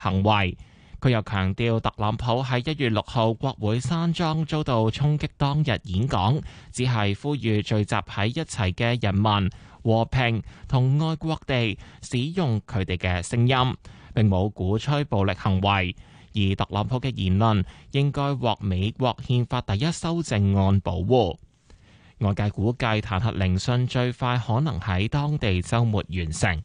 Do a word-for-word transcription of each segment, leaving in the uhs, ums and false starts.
行為。佢又強調，特朗普喺一月六號國會山莊遭到衝擊當日演講，只係呼籲聚集喺一齊嘅人民和平同愛國地使用佢哋嘅聲音，並冇鼓吹暴力行為。而特朗普嘅言論應該獲美國憲法第一修正案保護。外界估計彈劾聆訊最快可能喺當地週末完成。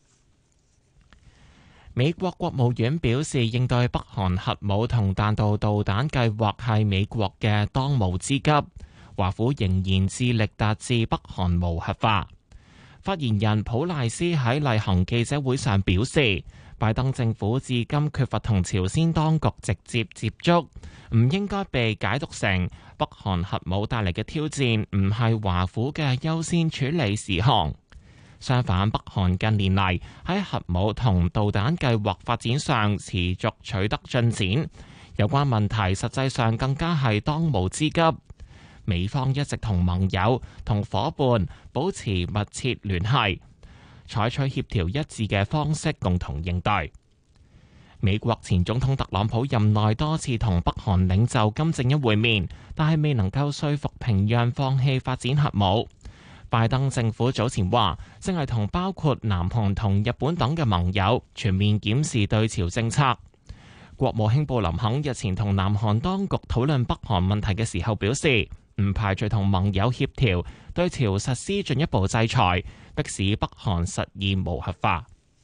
美國國務院表示，應對北韓核武同彈道導彈計劃係美國嘅當務之急。華府仍然致力達至北韓無核化。發言人普賴斯喺例行記者會上表示，拜登政府至今缺乏同朝鮮當局直接接觸，唔應該被解讀成北韓核武帶嚟嘅挑戰唔係華府嘅優先處理事項。相反，北韓近年嚟喺核武同導彈計劃發展上持續取得進展，有關問題實際上更加係當務之急。美方一直同盟友同夥伴保持密切聯繫，採取協調一致嘅方式共同應對。美國前總統特朗普任內多次同北韓領袖金正恩會面，但係未能夠說服平壤放棄發展核武。拜登政府早前話，正係同包括南韓同日本等嘅盟友全面檢視對朝政策。國務卿布林肯日前同南韓當局討論北韓問題嘅時候表示，唔排除同盟友協調對朝實施進一步制裁，迫使北韓實現無核化。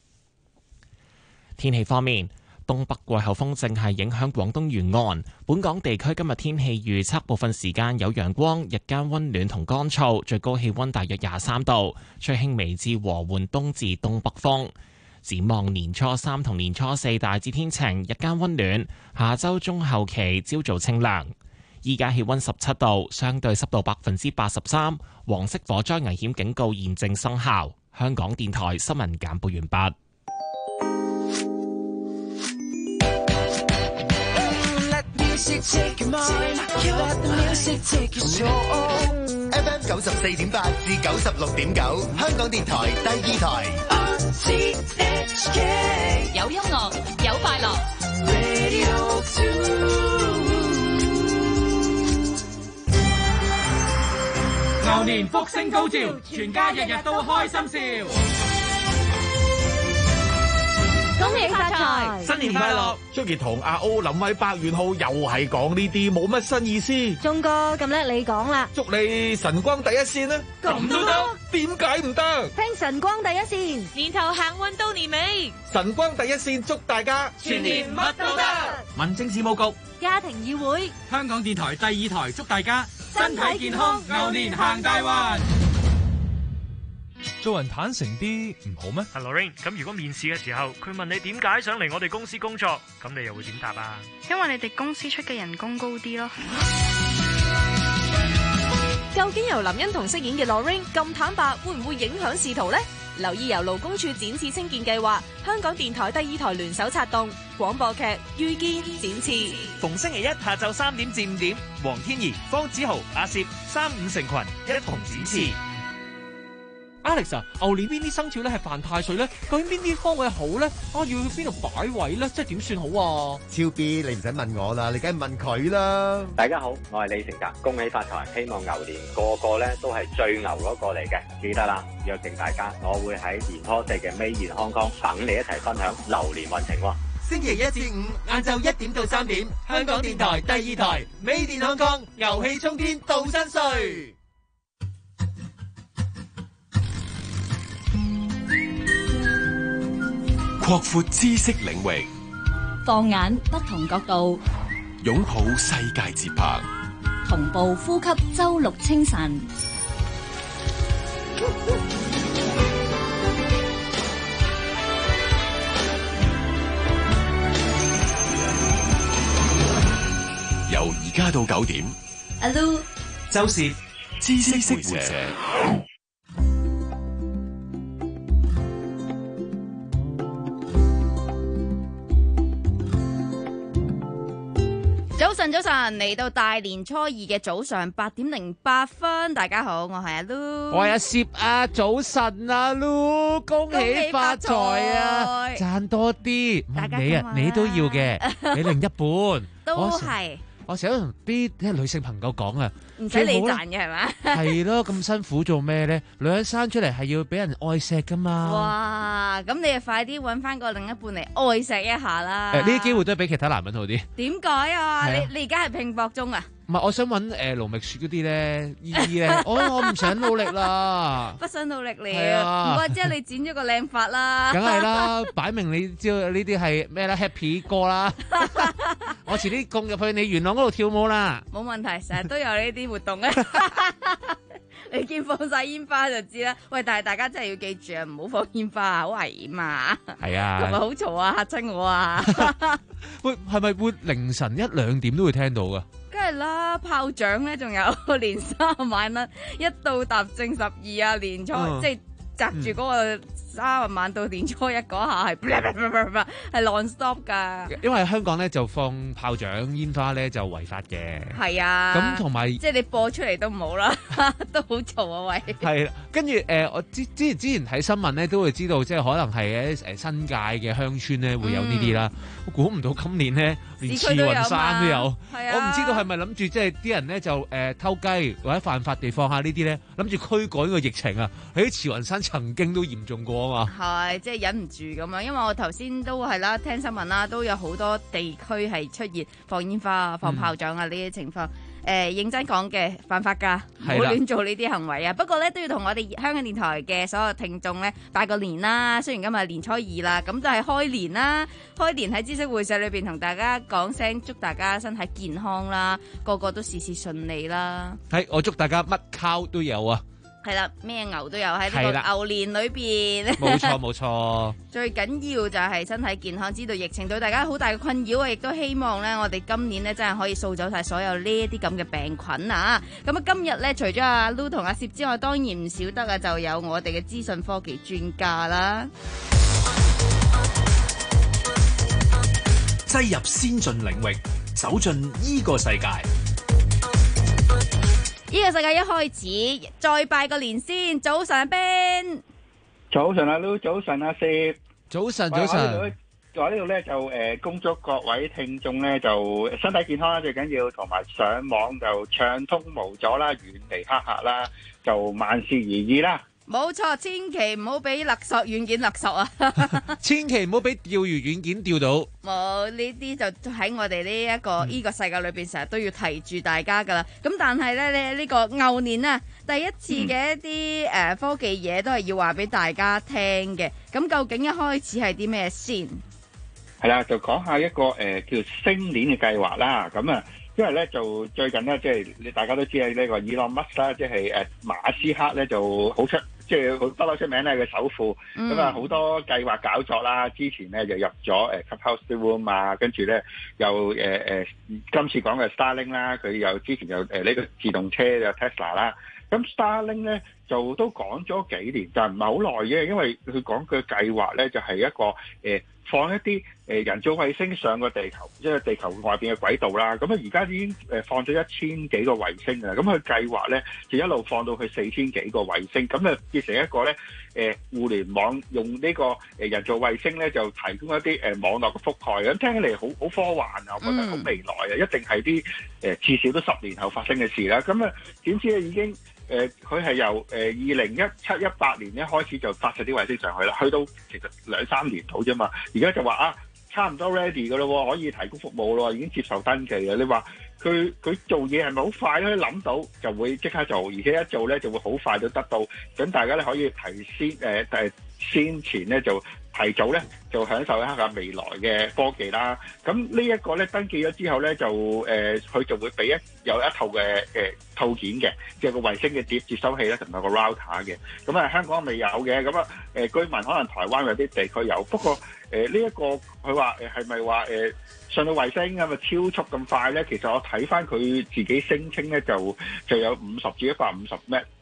天氣方面，東北季候風正係影響廣東沿岸，本港地區今日天氣預測部分時間有陽光，日間溫暖同乾燥，最高氣溫大約廿三度，吹輕微至和緩東至東北風。展望年初三同年初四大致天晴，日間溫暖，下周中後期朝早清涼。依家氣溫十七度，相對濕度百分之八十三，黃色火災危險警告現正生效。香港電台新聞簡報完畢。 F M 九十四點八至九十六點九，香港電台第二台。 有音樂，有快樂。 牛年福星高照，全家日日都開心笑。 恭喜發財， 新年快樂！張傑同阿歐、林偉、白元浩又係講呢啲冇乜新意思。 鐘哥咁叻，你講啦！ 祝你神光第一線啦！ 咁都得？ 點解唔得？ 聽神光第一線， 年頭行運到年尾， 神光第一線祝大家全年乜都得。民政事務局、 家庭議會、 香港電台第二台祝大家身體健康，牛年行大運。 做人坦誠啲唔好咩？ 阿 Lorraine， 咁如果面試嘅時候，佢問你點解想嚟我哋公司工作，咁你又會點答啊？ 因為你哋公司出嘅人工高啲咯。 究竟由林欣彤飾演嘅 Lorraine 咁坦白，會唔會影響仕途呢？留意由勞工處展翅青見計劃，香港電台第二台聯手策動廣播劇《遇見展翅》， 逢星期一下晝三點至五點，黃天怡、方子豪、阿攝三五成群一同展翅。 Alex 啊，牛年邊啲生肖咧係犯太歲咧？究竟邊啲方位好咧？啊，要去邊度擺位咧？即係點算好啊？ 超 B， 你唔使問我啦，你梗係問佢啦。 大家好，我係李成達，恭喜發財，希望牛年個個咧都係最牛嗰個嚟嘅。記得啦，約定大家，我會喺年初四嘅Made in Hong Kong等你一齊分享流年運程喎。 星期一至五晏晝一點到三點，香港電台第二台Made in Hong Kong，牛氣沖天到新歲。 擴闊知識領域， 放眼不同角度， 擁抱世界節拍， 同步呼吸周六清晨。 由而家到九點， 阿 Lu 周涉知識活者。 早晨，早晨，嚟到大年初二嘅早上八點零八分，大家好，我係阿 Lu， 我係阿攝啊，早晨啊 Lu， 恭喜發財啊，賺多啲，你啊，你都要嘅，你另一半都係。 我成日都同啲啲女性朋友講啊， 唔使你賺嘅係嘛？ 係咯，咁辛苦做咩咧？女人生出嚟係要俾人愛錫噶嘛。 哇！咁你就快啲揾翻個另一半嚟愛錫一下啦。 誒，呢啲機會都係俾其他男人好啲。 點解啊？你你而家係拼搏中啊？ 唔係，我想揾誒盧覓雪嗰啲咧，依依咧，我我唔想努力啦， 不想努力了。唔怪之你剪咗個靚髮啦。 梗係啦，擺明你知道呢啲係咩啦 ，Happy 歌啦。我遲啲供入去你元朗嗰度跳舞啦。 冇問題，成日都有呢啲活動嘅。你見放晒煙花就知啦。喂，但係大家真係要記住啊，唔好放煙花啊，好危險啊。係啊，同埋好嘈啊，嚇親我啊。 喂，係咪會凌晨一兩點都會聽到噶？ 梗係啦，炮仗咧仲有連三晚啦，一到踏正十二啊，年初、嗯、即係擲住嗰個三十晚到年初一嗰下係係 non stop 噶。 因為香港咧就放炮仗煙花咧就違法嘅。 係啊， 咁同埋即係你播出嚟都唔好啦，都好嘈啊喂。 係，跟住誒，我之之前之前睇新聞咧都會知道，即係可能係誒新界嘅鄉村咧會有呢啲啦。我估唔到今年咧連慈雲山都有，我唔知道係咪諗住即係啲人咧就誒、呃、偷雞或者犯法地放下呢啲咧，諗住驅趕個疫情啊。喺慈雲山曾經都嚴重過啊嘛。 係，即係忍唔住咁樣，因為我頭先都係啦，聽新聞啦，都有好多地區係出現放煙花啊、放炮仗啊呢啲情況。誒、呃，認真講嘅，犯法噶，唔好亂做呢啲行為啊！不過咧都要同我哋香港電台嘅所有聽眾咧拜個年啦。雖然今日年初二啦，咁就係開年啦。開年喺知識會社裏邊同大家講聲，祝大家身體健康啦，個個都事事順利啦。 係，我祝大家乜烤都有啊！ 係啦，咩牛都有喺呢個牛年裏邊。 冇錯冇錯。最緊要就係身體健康，知道疫情對大家好大嘅困擾啊！亦都希望咧，我哋今年咧真係可以掃走晒所有呢一啲咁嘅病菌啊！咁啊，今日咧除咗阿 Lu 同阿攝之外，當然唔少得啊，就有我哋嘅資訊科技專家啦。 擠入先進領域，走進依個世界。 呢個世界一開始，再拜個年先。早晨阿 Ben， 早晨阿 Lu， 早晨阿攝， 早晨早晨。 我呢度咧就誒，恭祝各位聽眾咧就身體健康啦，最緊要，同埋上網就暢通無阻啦，遠離黑客啦，就萬事如意啦。 冇錯，千祈唔好俾勒索軟件勒索啊！ 千祈唔好俾釣魚軟件釣到。 冇呢啲就喺我哋呢一個呢、嗯、個世界裏邊，成日都要提住大家噶啦。咁但係咧，呢、這、呢個牛年啊，第一次嘅一啲誒、嗯呃、科技嘢都係要話俾大家聽嘅。咁究竟一開始係啲咩先？ 係啦，就講下一個誒、呃、叫星鏈嘅計劃啦。咁啊。因為咧就最近咧，即係你大家都知係呢個 Elon Musk 啦，即係誒馬斯克咧就好出，即係好不嬲出名咧嘅首富，咁啊好多計劃搞作啦。之前咧就入咗誒 Clubhouse Room 啊，跟住咧又誒誒今次講嘅 Starlink 啦，佢又之前又誒呢個自動車有 Tesla 啦。咁 Starlink 咧就都講咗幾年，但係唔係好耐嘅，因為佢講嘅計劃咧就係一個誒。呃放一啲誒人造衛星上個地球，即係地球外邊嘅軌道啦。咁啊，而家已經誒放咗一千幾個衛星啊。咁佢計劃咧就一路放到去四千幾個衛星，咁啊變成一個咧誒互聯網用呢個誒人造衛星咧就提供一啲誒網絡嘅覆蓋。咁聽起嚟好好科幻啊，我覺得好未來啊，一定係啲誒至少都十年後發生嘅事啦。咁啊點知咧已經誒佢係由誒二零一七一八年咧開始就發射啲衛星上去啦，去到其實兩三年到啫嘛。而家就話啊，差唔多 ready 噶咯，可以提供服務咯，已經接受登記啦。你話佢佢做嘢係咪好快咧？諗到就會即刻做，而且一做咧就會好快就得到。咁大家咧可以提先誒誒、呃、先前咧就提早咧就享受一下未來嘅科技啦。咁呢一個咧登記咗之後咧就誒佢、呃、就會俾一有一套嘅誒、呃、套件嘅，即係個衛星嘅碟接收器咧同埋個 router 嘅。咁啊香港未有嘅，咁啊誒居民可能台灣有啲地區有，不過誒呢一個佢話誒係咪話誒上到衛星咁啊超速咁快咧？其實我睇翻佢自己聲稱咧就就有五十至一百五十 M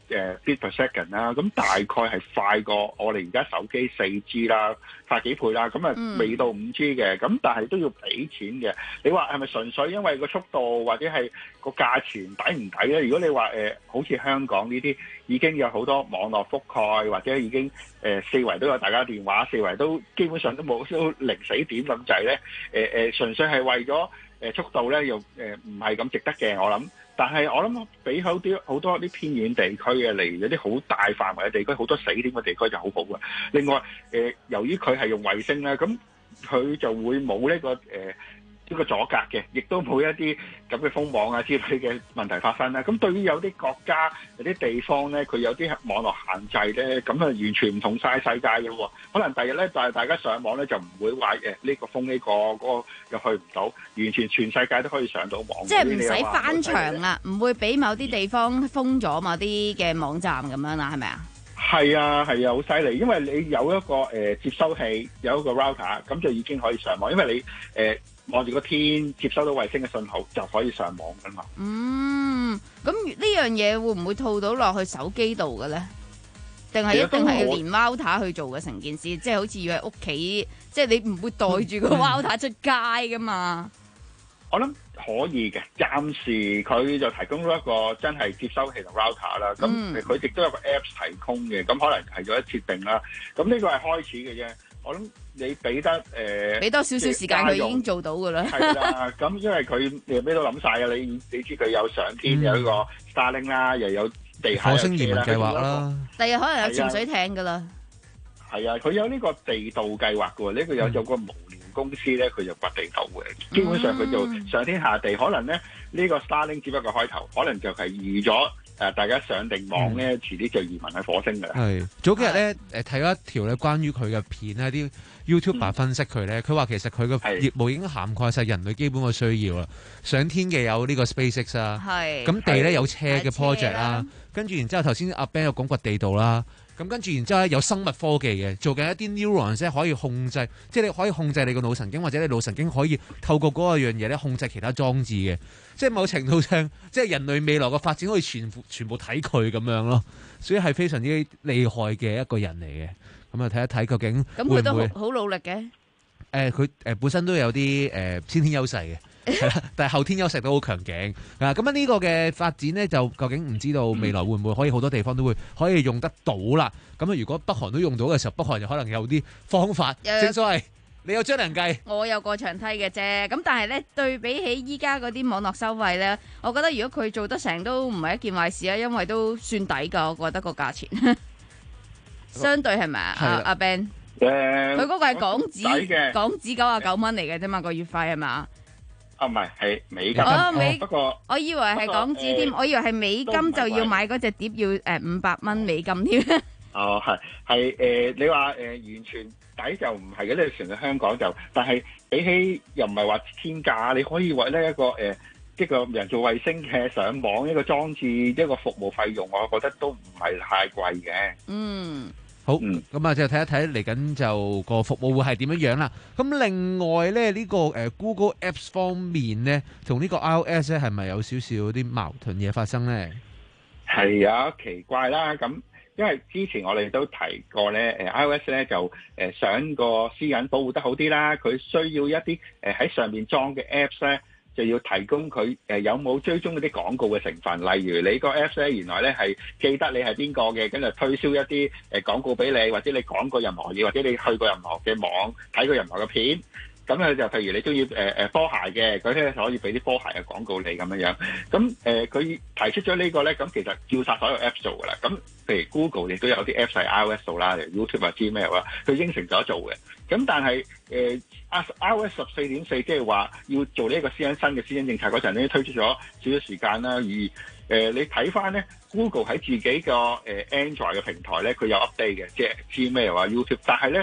誒 bit per second 啦，咁大概係快過我哋而家手機四 G 啦，快幾倍啦，咁啊未到五 G 嘅，咁但係都要俾錢嘅。你話係咪純粹因為個速度或者係個價錢抵唔抵咧？如果你話誒、呃、好似香港呢啲已經有好多網絡覆蓋，或者已經誒、呃、四圍都有大家電話，四圍都基本上都冇都零死點咁滯咧，誒、呃、誒純粹係為咗誒、呃、速度咧，又誒唔係咁值得嘅，我諗。但係我諗比好啲好多啲偏遠地區嘅嚟，有啲好大範圍嘅地區，好多死點嘅地區就好好嘅。另外，誒、呃、由於佢係用衛星咧，咁佢就會冇呢、這個誒。呃呢個阻隔嘅，亦都冇一啲咁嘅封網啊之類嘅問題發生啦。咁對於有啲國家、有啲地方咧，佢有啲網絡限制咧，咁啊完全唔同晒世界嘅喎。可能第日咧，就係大家上網咧，就唔會話誒呢個封呢、呢個嗰、嗰個又去唔到，完全全世界都可以上到網。 即係唔使翻牆啦，唔會俾某啲地方封咗某啲嘅網站咁樣啦，係咪啊？ 係啊，係啊，好犀利，因為你有一個誒、呃、接收器，有一個 router，咁就已經可以上網，因為你誒。呃望住個天接收到衛星嘅信號就可以上網噶嘛。 嗯，咁呢樣嘢會唔會套到落去手機度嘅咧？定係一定係要連 router 去做嘅成件事？即係好似要喺屋企，即係你唔會袋住個 router 出街噶嘛？ 我諗可以嘅，暫時佢就提供咗一個真係接收器同 router 啦。咁佢亦都有個 apps 提供嘅，咁可能係咗一設定啦。咁呢個係開始嘅啫。我諗你俾得誒，俾、呃、多少少時間佢已經做到噶啦。係啦，咁因為佢誒咩都諗晒啊！你你知佢有上天、嗯、有一個 Starlink 啦，又有地下有火星移民計劃啦。 第日可能有潛水艇噶啦。 係啊，佢有呢個地道計劃噶喎。呢、這個有有個無聊公司咧，佢就掘地道嘅。基本上佢就上天下地，可能咧呢、這個 Starlink 只不過開頭，可能就係預咗。誒，大家上定網咧，遲啲就移民去火星㗎啦。 係早幾日咧，誒睇咗一條咧關於佢嘅片咧，啲 YouTuber 分析佢咧，佢、嗯、話其實佢嘅業務已經涵蓋晒人類基本嘅需要啦。上天嘅有呢個 SpaceX 啦，咁地咧有車嘅 project 啦，跟住然之後頭先阿 Ben 有講掘地道啦。咁跟住，然之後咧有生物科技嘅，做緊一啲 neurons 咧可以控制，即係你可以控制你個腦神經，或者你腦神經可以透過嗰個樣嘢咧控制其他裝置嘅，即係某程度上，即係人類未來嘅發展可以全全部睇佢咁樣咯，所以係非常之厲害嘅一個人嚟嘅。咁啊睇一睇究竟會唔會，咁佢都好努力嘅。誒、 呃，佢誒本身都有啲誒、呃、先天優勢嘅。係啦，但係後天優勢都好強勁啊！咁樣呢個嘅發展呢，就究竟唔知道未來會唔會可以好多地方都會可以用得到啦？咁啊，如果北韓都用到嘅時候，北韓就可能有啲方法。正所謂你有張良計， 我有過牆梯嘅啫。咁但係呢，對比起依家嗰啲網絡收費呢，我覺得如果佢做得成都唔係一件壞事啊，因為都算抵噶。我覺得個價錢相對係咪啊？阿 Ben，佢嗰個係港紙，港紙九啊九蚊嚟嘅啫嘛，個月費係嘛？ 唔係，係美金。 哦，美， 不過我以為係港紙添，我以為係美金就要買嗰隻碟要誒五百蚊美金添。 哦，係係誒，你話誒、呃、完全抵就唔係嘅，呢個成日香港就，但係比起又唔係話天價，你可以話呢一個誒、呃、一個人造衛星嘅上網一個裝置一個服務費用，我覺得都唔係太貴嘅。 嗯。 好，咁啊就睇一睇嚟緊就個服務會係點樣樣啦。咁另外咧呢、呢個誒、呃、Google Apps 方面咧，同呢個 iOS 咧係咪有少少啲矛盾嘢發生咧？ 係啊，奇怪啦。咁因為之前我哋都提過咧，誒、呃、iOS 咧就誒、呃、想個私隱保護得好啲啦，佢需要一啲誒喺上面裝嘅 Apps 咧。就要提供佢誒、呃、有冇追蹤嗰啲廣告嘅成分，例如你個 Apps 咧原來咧係記得你係邊個嘅，跟住推銷一啲誒、呃、廣告俾你，或者你講過任何嘢，或者你去過任何嘅網睇過任何嘅片，咁咧就譬如你中意誒誒波鞋嘅，佢咧可以俾啲波鞋嘅廣告你咁樣樣。咁誒佢提出咗呢個咧，咁其實照殺所有 Apps 做㗎啦。咁譬如 Google 亦都有啲 Apps 喺 iOS 度啦，例如 YouTube 啊、Gmail 啊，佢應承咗做嘅。咁但係誒。呃iOS 十四點四即係話要做呢一個私隱新嘅私隱政策嗰陣咧，推出咗少少時間啦。而誒、呃、你睇翻咧 ，Google 喺自己個誒、呃、Android 嘅平台咧，佢有 update 嘅，即係 Gmail 啊、YouTube。但係咧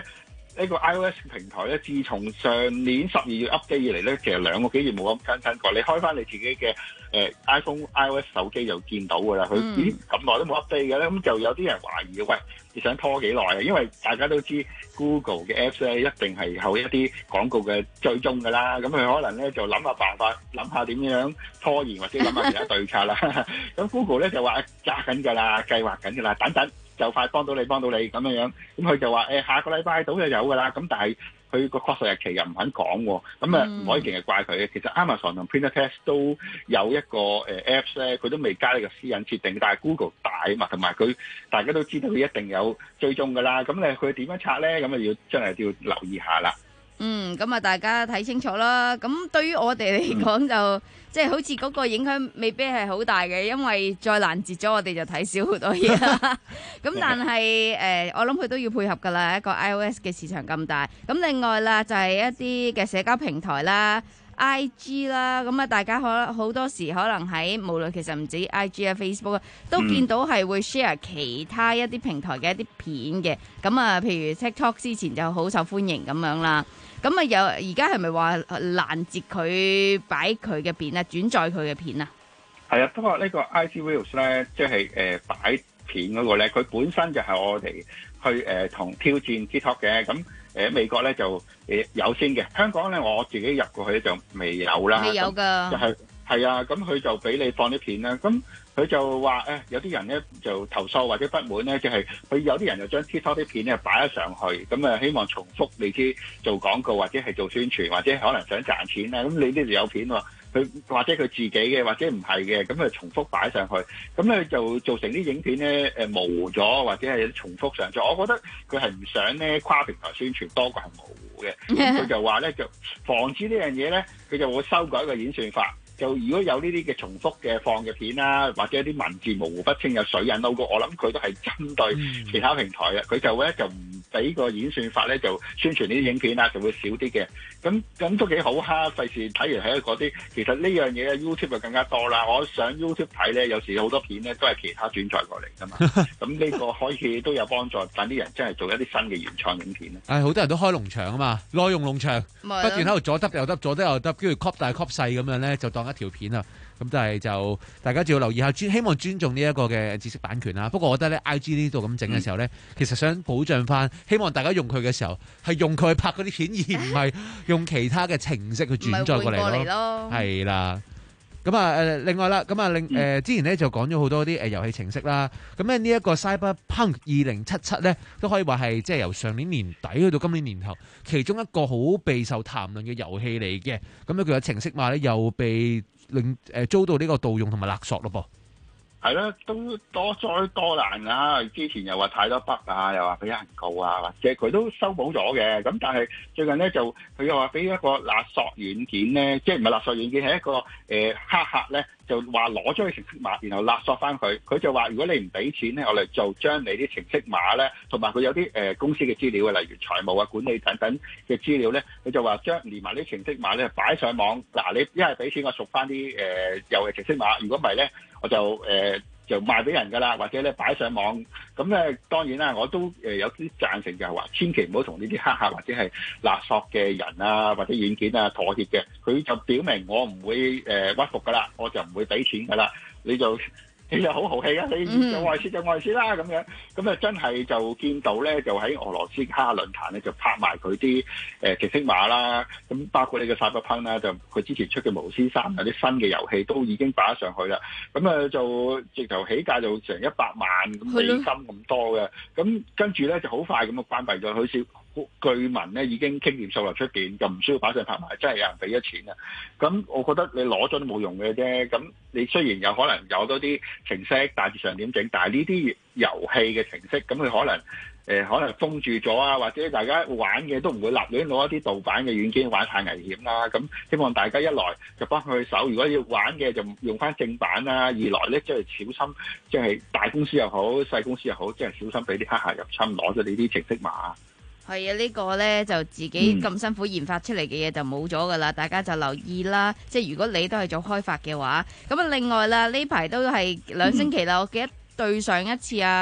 呢個 iOS 平台咧，自從上年十二月 update 以嚟咧，其實兩個幾月冇咁更新過。你開翻你自己嘅誒、呃、iPhone iOS 手機就見到㗎啦。佢咦咁耐都冇 update 嘅咧，咁就有啲人懷疑，喂，你想拖幾耐啊？因為大家都知 Google 嘅 Apps 咧一定係有一啲廣告嘅追蹤㗎啦。咁佢可能咧就諗下辦法，諗下點樣拖延或者諗下其他對策啦。咁 Google 咧就話揸緊㗎啦，計劃緊㗎啦，等等。就快幫到你，幫到你咁樣樣，咁佢就話誒、欸、下個禮拜到就有㗎啦，咁但係佢個確實日期又唔肯講喎，咁啊唔可以淨係怪佢嘅。其實 Amazon 同 Printertest 都有一個誒 Apps 咧，佢都未加呢個私隱設定，但係 Google 大啊嘛，同埋佢大家都知道佢一定有追蹤㗎啦，咁咧佢點樣拆咧？咁啊要真係要留意下啦。 嗯，咁啊大家睇清楚啦。咁對於我哋嚟講就、嗯、即係好似嗰個影響未必係好大嘅，因為再攔截咗我哋就睇少好多嘢啦。咁但係誒、呃，我諗佢都要配合㗎啦，一個 iOS 嘅市場咁大。咁另外啦，就係、是、一啲嘅社交平台啦。I G 啦，咁啊，大家可好多時可能喺無論其實唔止 I G 啊、Facebook 啊，都見到係會 share 其他一啲平台嘅一啲片嘅。咁啊，譬如 TikTok 之前就好受歡迎咁樣啦。咁啊，有而家係咪話攔截佢擺佢嘅片啊，轉載佢嘅片啊？係啊，不過呢個 I G Reels 咧，即係誒擺片嗰個咧，佢本身就係我哋去誒同、呃、挑戰 TikTok 嘅咁。誒美國咧就誒有先嘅，香港咧我自己入過去就未有啦。未有㗎。就係係啊，咁佢就俾你放啲片啦。咁佢就話誒、哎，有啲人咧就投訴或者不滿咧，就係、是、佢有啲人就將 TikTok 啲片咧擺咗上去，咁啊希望重複你知做廣告或者係做宣傳，或者可能想賺錢啦。咁你呢度有片喎。佢或者佢自己嘅，或者唔係嘅，咁佢重複擺上去，咁咧就造成啲影片咧誒模糊咗，或者係重複上載。我覺得佢係唔想咧跨平台宣傳多過係模糊嘅。咁佢就話咧就防止呢樣嘢咧，佢就會修改一個演算法。就如果有呢啲嘅重複嘅放嘅片啦，或者一啲文字模糊不清有水印 logo，我諗佢都係針對其他平台嘅。佢就咧就唔俾個演算法咧就宣傳呢啲影片啦，就會少啲嘅。咁咁都幾好哈，費事睇完睇嗰啲。其實呢樣嘢 YouTube 就更加多啦。我上 YouTube 睇咧，有時好多片咧都係其他轉載過嚟㗎嘛。咁呢個可以都有幫助，等啲人真係做一啲新嘅原創影片咧。係好多人都開農場啊嘛，內容農場不斷喺度左得右得，左得右得，跟住 crop 大 crop 細咁樣咧，就當一條片啊。咁但係就大家就要留意下，尊希望尊重呢一個嘅知識版權啦。不過我覺得咧 I G 呢度咁整嘅時候咧、嗯，其實想保障翻，希望大家用佢嘅時候係用佢去拍嗰啲片，而唔係用其他嘅程式去轉載過嚟咯。係啦。咁啊誒，另外啦，咁啊另誒之前咧就講咗好多啲誒遊戲程式啦。咁咧呢一個 Cyberpunk 二零七七咧，都可以話係即係由上年年底去到今年年頭，其中一個好備受談論嘅遊戲嚟嘅。咁咧佢嘅程式碼咧又被令誒遭到呢個盜用同埋勒索咯噃。係啦，都多災多難啊！之前又話太多 bug 啊，又話俾人告啊，或者佢都修補咗嘅。咁但係最近咧就佢又話俾一個勒索軟件咧，即係唔係勒索軟件，係一個誒、呃、黑客咧，就話攞咗佢程式碼，然後勒索翻佢。佢就話如果你唔俾錢咧，我哋就將你啲程式碼咧，同埋佢有啲誒、呃、公司嘅資料啊，例如財務啊、管理等等嘅資料咧，佢就話將連埋啲程式碼咧擺上網。嗱，你一係俾錢我贖翻啲誒遊戲程式碼，如果唔係咧，我就誒、呃、就賣俾人㗎啦，或者咧擺上網。咁咧當然啦，我都誒有啲贊成就係話，千祈唔好同呢啲黑客或者係勒索嘅人啊，或者軟件啊妥協嘅。佢就表明我唔會誒、呃、屈服㗎啦，我就唔會俾錢㗎啦。你就你就好豪氣啊！你有外泄就外泄啦咁樣。咁啊真係就見到咧，就喺俄羅斯卡論壇咧就拍埋佢啲誒程式碼啦。咁包括你嘅 Cyberpunk 啦，就佢之前出嘅巫師三有啲新嘅遊戲都已經擺咗上去啦。咁啊就直頭起價就成一百萬咁美金咁多嘅。咁跟住咧就好快咁啊關閉咗，好似據聞咧已經傾掂數落出邊，就唔需要擺上拍賣，真係有人俾咗錢啊！咁我覺得你攞咗都冇用嘅啫。咁你雖然有可能有多啲程式大致上點整，但係呢啲遊戲嘅程式，咁佢可能誒、呃、可能封住咗啊，或者大家玩嘅都唔會立亂攞一啲盜版嘅軟件玩，太危險啦。咁希望大家一來就幫佢手，如果要玩嘅就用翻正版啦；二來咧即係小心，即係大公司又好細公司又好，即係小心俾啲黑客入侵攞咗你啲程式碼。係啊，呢個呢就自己咁辛苦研發出嚟嘅嘢就冇咗噶啦，大家就留意啦。即係如果你都係做開發嘅話，咁啊另外啦，呢排都係兩星期啦，我記得對上一次啊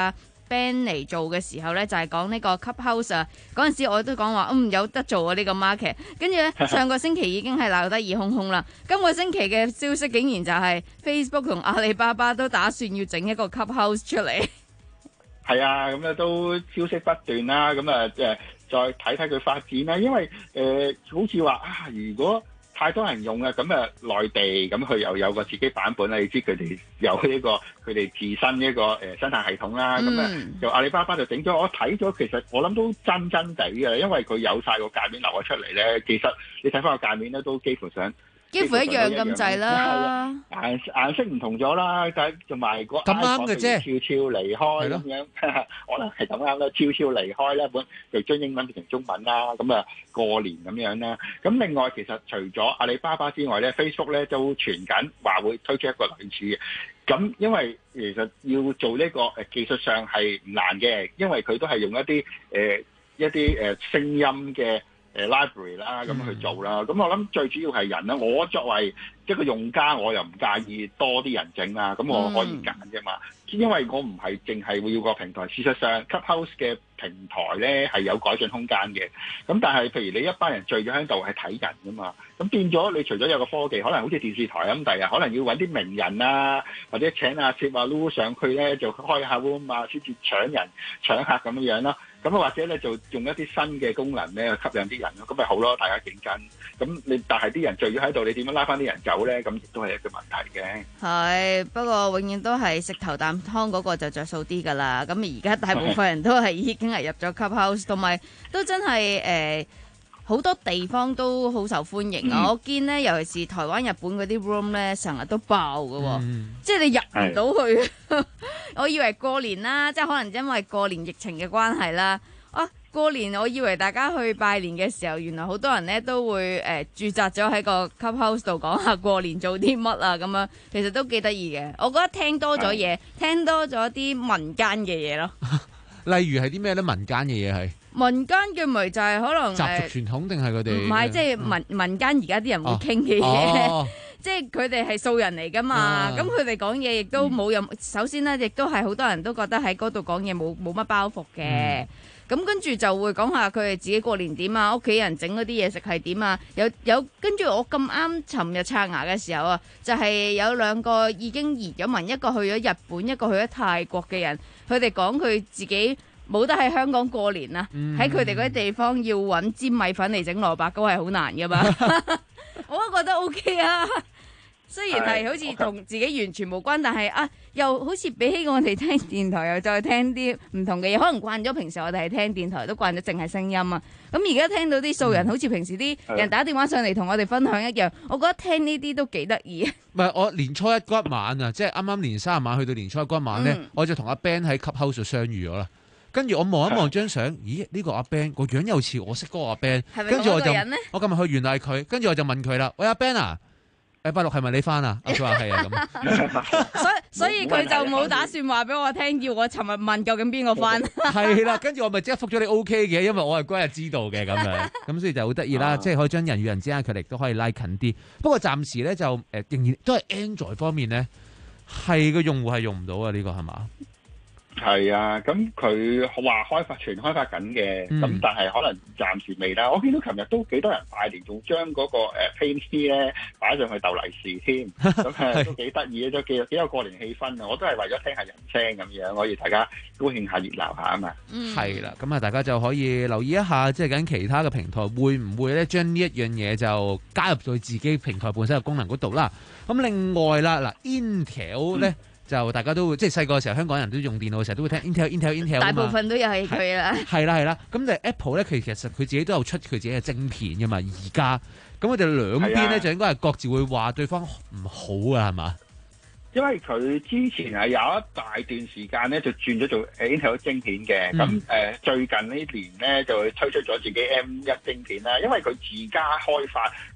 Ben 嚟做嘅時候咧，就係講呢個 Clubhouse 啊。嗰陣時我都講話，嗯有得做啊呢個 market。跟住咧，上個星期已經係鬧得熱烘烘啦。今個星期嘅消息竟然就係 Facebook 同阿里巴巴都打算要整一個 Clubhouse 出嚟。 係啊，咁咧都消息不斷啦。咁啊誒，再睇睇佢發展啦。因為誒、呃、好似話啊，如果太多人用啊，咁啊內地咁佢又有個自己版本啦。你知佢哋有呢個佢哋自身一個誒生態系統啦。咁啊、嗯，就阿里巴巴就整咗。我睇咗，其實我諗都真真地嘅，因為佢有晒個界面流咗出嚟咧。其實你睇翻個界面咧，都幾乎上。 幾乎一樣咁滯啦， 顏顏色唔同咗啦，但係同埋個 icon 就悄悄離開咁樣，可能係咁啱啦，悄悄離開咧，本就將英文變成中文啦，咁啊過年咁樣啦。咁另外其實除咗阿里巴巴之外咧 ，Facebook 咧都傳緊話會推出一個類似嘅。咁因為其實要做呢個誒技術上係唔難嘅，因為佢都係用一啲誒、呃、一啲誒聲音嘅。誒 library 啦，咁去做啦。咁、嗯、我諗最主要係人啦。我作為一個用家，我又唔介意多啲人整啦。咁我可以揀啫嘛。因為我唔係淨係會要個平台。事實上 Clubhouse 嘅平台咧係有改進空間嘅。咁但係譬如你一班人聚咗喺度係睇人㗎嘛。咁變咗你除咗有個科技，可能好似電視台咁，第日可能要揾啲名人啊，或者請阿 Sir 啊 Loo 上去咧，就開下 room 啊，先至搶人搶客咁樣樣咯。咁啊，或者咧就用一啲新嘅功能咧，吸引啲人咯，咁咪好咯，大家競爭。咁你但係啲人聚咗喺度，你點樣拉翻啲人走咧？咁亦都係一個問題嘅。係，不過永遠都係食頭啖湯嗰個就着數啲㗎啦。咁而家大部分人都係已經係入咗 Clubhouse，同埋都真係誒好多地方都好受歡迎啊！嗯、我見咧，尤其是台灣、日本嗰啲 room 咧，成日都爆㗎喎，嗯、即係你入唔到去。我以為過年啦，即係可能因為過年疫情嘅關係啦。啊，過年我以為大家去拜年嘅時候，原來好多人咧都會誒駐紮咗喺個 Clubhouse 度講下過年做啲乜啊咁樣，其實都幾得意嘅。我覺得聽多咗嘢，聽多咗啲民間嘅嘢咯。 例如係啲咩咧？民間嘅嘢係民間嘅咪就係可能習俗傳統定係佢哋？唔係，即係民民間而家啲人會傾嘅嘢。即係佢哋係素人嚟噶嘛，咁佢哋講嘢亦都冇任，首先咧亦都係好多人都覺得喺嗰度講嘢冇冇乜包袱嘅，咁、嗯、跟住就會講下佢哋自己過年點啊，屋企人整嗰啲嘢食係點啊，有有跟住我咁啱尋日刷牙嘅時候啊，就係、是、有兩個已經移咗民，一個去咗日本，一個去咗泰國嘅人，佢哋講佢自己冇得喺香港過年啊，喺佢哋嗰啲地方要揾煎米粉嚟整蘿蔔糕係好難噶嘛。我都覺得 OK 啊，雖然係好似同自己完全無關，但係啊，又好似比起我哋聽電台，又再聽啲唔同嘅嘢，可能慣咗平時我哋係聽電台都慣咗淨係聲音啊。咁而家聽到啲素人，嗯、好似平時啲人打電話上嚟同我哋分享一樣，我覺得聽呢啲都幾得意。 唔係我年初一嗰一晚啊，即係啱啱年卅晚去到年初一嗰一晚咧，嗯、我就同阿 Ben 喺 Clubhouse 度相遇咗啦。跟住我望一望張相，咦？呢、呢個阿 Ben 個樣又似我識嗰個阿 Ben，跟住我就我今日去原來係佢，跟住我就問佢啦，喂阿 Ben 啊，誒八六係咪你翻啊？佢話係啊咁。所以所以佢就冇打算話俾我聽，要我尋日問究竟邊個翻。係啦，跟住我咪即刻覆咗你 OK 嘅，因為我係嗰日知道嘅咁樣，咁所以就好得意啦，即係可以將人與人之間嘅距離都可以拉近啲。不過暫時咧就誒、呃、仍然都係 Android 方面咧，係個用戶係用唔到啊，呢個係嘛？ 係啊，咁佢話開發全開發緊嘅，咁、嗯、但係可能暫時未啦。我見到琴日都幾多人拜年，仲將嗰個誒 Pay 咧擺上去逗利是添，咁誒都幾得意嘅，都幾幾有過年氣氛啊！我都係為咗聽下人聲咁樣，可以大家高興下熱鬧下啊嘛。 係啦、嗯，咁啊大家就可以留意一下，即係緊其他嘅平台會唔會咧將呢一樣嘢就加入到自己平台本身嘅功能嗰度啦。咁另外啦，嗱 Intel 咧。嗯就大家都會即係細個嘅時候，香港人都用電腦嘅時候都會聽 Intel、Intel、Intel 大部分都有係佢啦。係啦係啦，咁但係 Apple 咧，佢其實佢自己都有出佢自己嘅晶片㗎嘛。而家咁我哋兩邊咧就應該係各自會話對方唔好啊，係嘛？ 因為佢之前係有一大段時間咧就轉咗做 Intel 晶片嘅，咁誒、嗯呃、最近呢年咧就推出咗自己 M 一晶片啦。因為佢自家開發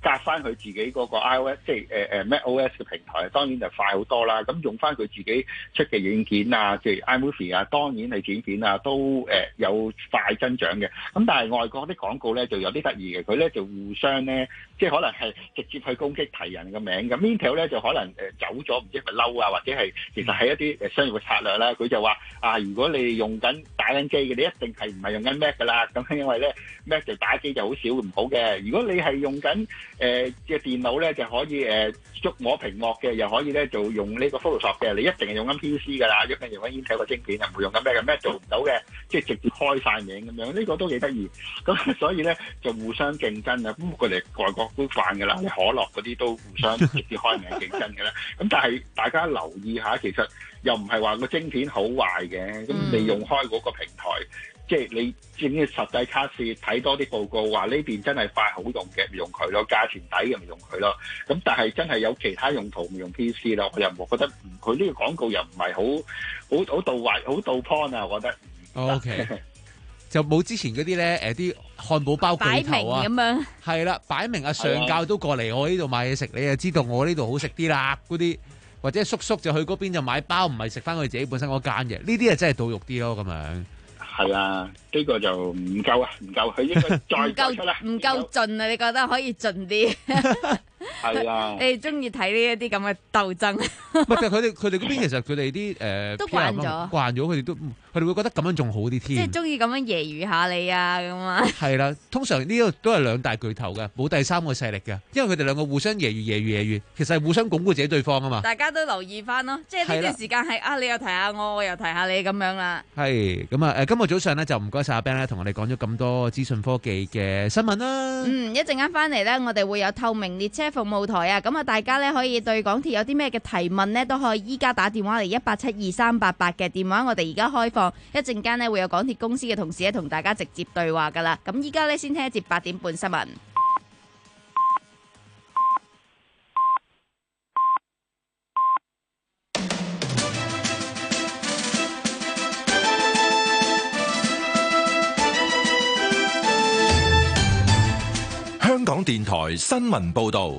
夾翻佢自己嗰個 iOS 即係誒誒 macOS 嘅平台，當然就快好多啦。咁用翻佢自己出嘅軟件啊，即係 iMovie 啊，當然係剪片啊，都誒有快增長嘅。咁但係外國啲廣告咧就有啲得意嘅，佢咧就互相咧即係可能係直接去攻擊提人嘅名。咁 Intel 咧就可能誒走咗，唔知係咪嬲啊，或者係其實係一啲誒商業嘅策略啦。佢就話啊，如果你用緊打緊機嘅，你一定係唔係用緊 Mac 㗎啦。咁因為咧 Mac 就打機就好少唔好嘅。如果你係用緊誒嘅電腦咧，就可以誒觸摸屏幕嘅，又可以咧就用呢個 Photoshop 嘅。你一定係用緊 P C 㗎啦，一定用緊 Intel 個晶片，唔會用緊 Mac 嘅 Mac 做唔到嘅，即係直接開晒名咁樣。呢個都幾得意。咁所以咧就互相競爭啊。咁佢哋外國都慣㗎啦，你可樂嗰啲都互相直接開名競爭㗎啦。咁但係大家留意下，其實又唔係話個晶片好壞嘅。咁你用開嗰個平台，即係你整嘅實際測試，睇多啲報告話呢邊真係快好用嘅，咪用佢咯；價錢抵嘅咪用佢咯。咁但係真係有其他用途咪用 P C 咯。我又冇覺得佢呢個廣告又唔係好好好到位，好到 point 啊！我覺得。O K。 就冇之前嗰啲咧，誒啲漢堡包巨頭啊， 擺明咁樣， 係啦，擺明阿上教都過嚟我呢度買嘢食，你就知道我呢度好食啲啦。嗰啲或者叔叔就去嗰邊就買包，唔係食翻佢自己本身嗰間嘅。呢啲啊真係到肉啲咯，咁樣。 係啊，呢個就唔夠啊，唔夠，佢應該再再出啦， 唔夠盡啊！你覺得可以盡啲？ 係啊， 你哋中意睇呢一啲咁嘅鬥爭？ 唔係，但係佢哋佢哋嗰邊其實佢哋啲誒都慣咗， 慣咗佢哋都佢哋會覺得咁樣仲好啲添。 即係中意咁樣揶揄下你啊咁啊！ 係啦，通常呢個都係兩大巨頭嘅，冇第三個勢力嘅，因為佢哋兩個互相揶揄揶揄揶揄，其實係互相鞏固自己對方啊嘛。 大家都留意翻咯，即係呢段時間係啊，你又提下我，我又提下你咁樣啦。 係咁啊！誒，今日早上咧就唔該晒阿 Ben 咧，同我哋講咗咁多資訊科技嘅新聞啦。 嗯，一陣間翻嚟咧，我哋會有透明列車服務台啊，咁啊，大家咧可以對港鐵有啲咩嘅提問呢，都可以依家打電話嚟一八七二三八八嘅電話，我哋而家開放，一陣間呢會有港鐵公司嘅同事咧同大家直接對話噶啦。咁依家咧先聽一節八點半新聞。 香港電台新聞報道。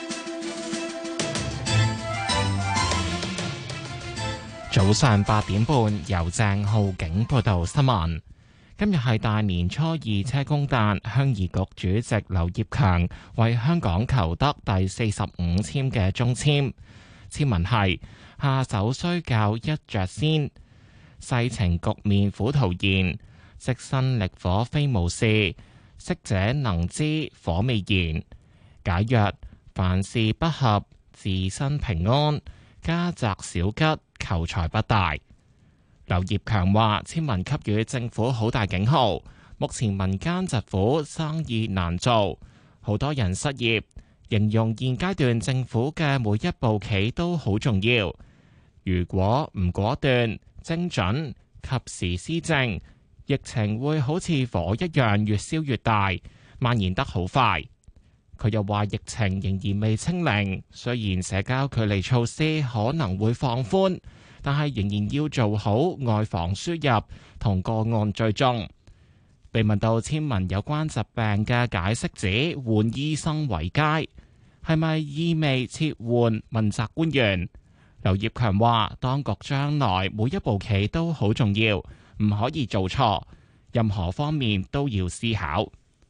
早上八點半，由鄭浩景報道新聞。今日係大年初二車公誕，鄉議局主席劉業強為香港求得第四十五籤嘅中籤，籤文係下手需教一着先，世情局面苦徒然，即身力火非無事，識者能知火未燃。解曰：凡事不合，自身平安，家宅小吉，求財不大。劉業強話：籤文給予政府好大警號，目前民間疾苦，生意難做，好多人失業。形容現階段政府嘅每一步棋都好重要，如果唔果斷、精準、及時施政，疫情會好似火一樣越燒越大，蔓延得好快。佢又話疫情仍然未清零，雖然社交距離措施可能會放寬，但係仍然要做好外防輸入同個案追蹤。被問到籤文有關疾病嘅解釋指換醫生為佳，係咪意味撤換問責官員？劉業強話：當局將來每一步棋都好重要，唔可以做錯，任何方面都要思考。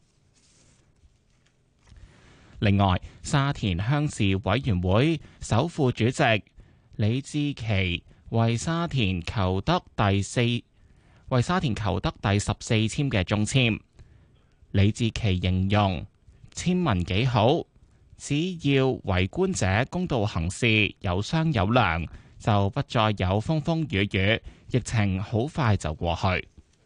另外，沙田鄉事委員會首副主席李志奇為沙田求得第四為沙田求得第十四籤嘅中籤。李志奇形容籤文幾好，只要為官者公道行事，有商有量，就不再有風風雨雨，疫情好快就過去。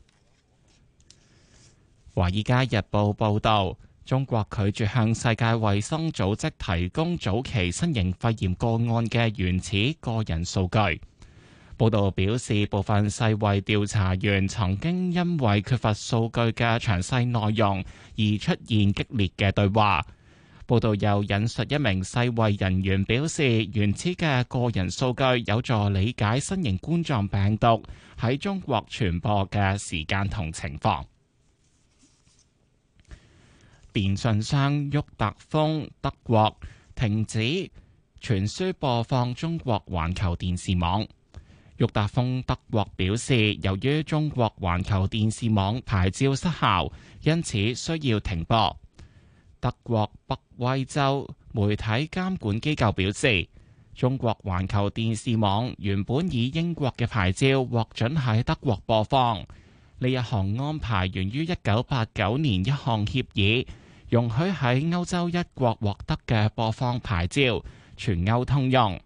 華爾街日報報道，中國拒絕向世界衛生組織提供早期新型肺炎個案嘅原始個人數據。報道表示，部分世衛調查員曾經因為缺乏數據嘅詳細內容而出現激烈嘅對話。報道又引述一名世衛人員表示，原始嘅個人數據有助理解新型冠狀病毒喺中國傳播嘅時間同情況。 電信商沃達豐德國停止傳輸播放中國環球電視網。沃達豐德國表示，由於中國環球電視網牌照失效，因此需要停播。德國北威州媒體監管機構表示，中國環球電視網原本以英國嘅牌照獲准喺德國播放。呢一項安排源於一九八九年一項協議，容許喺歐洲一國獲得嘅播放牌照全歐通用。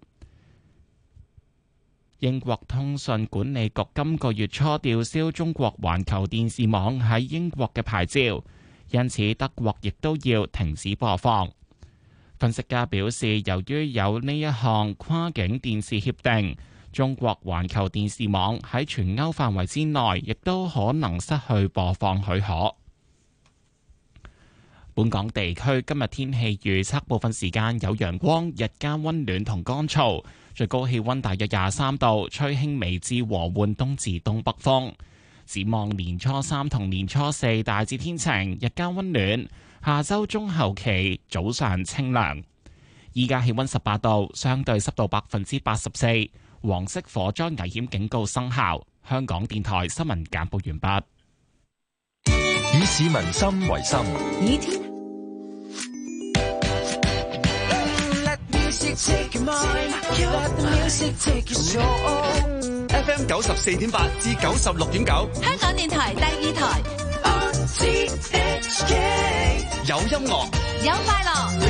英國通訊管理局今個月初吊銷中國環球電視網喺英國嘅牌照，因此德國亦都要停止播放。分析家表示，由於有呢一項跨境電視協定，中國環球電視網喺全歐範圍之內，亦都可能失去播放許可。本港地區今日天氣預測，部分時間有陽光，日間溫暖同乾燥，最高氣溫大約廿三度，吹輕微至和緩東至東北風。展望年初三同年初四大致天晴，日間溫暖。下周中後期早上清涼。依家氣溫十八度，相對濕度百分之八十四，黃色火災危險警告生效。香港電台新聞簡報完畢。 以市民心為心， 以天。 F M 九十四點八至九十六點九， 香港電台第二台。 有音樂， 有快樂。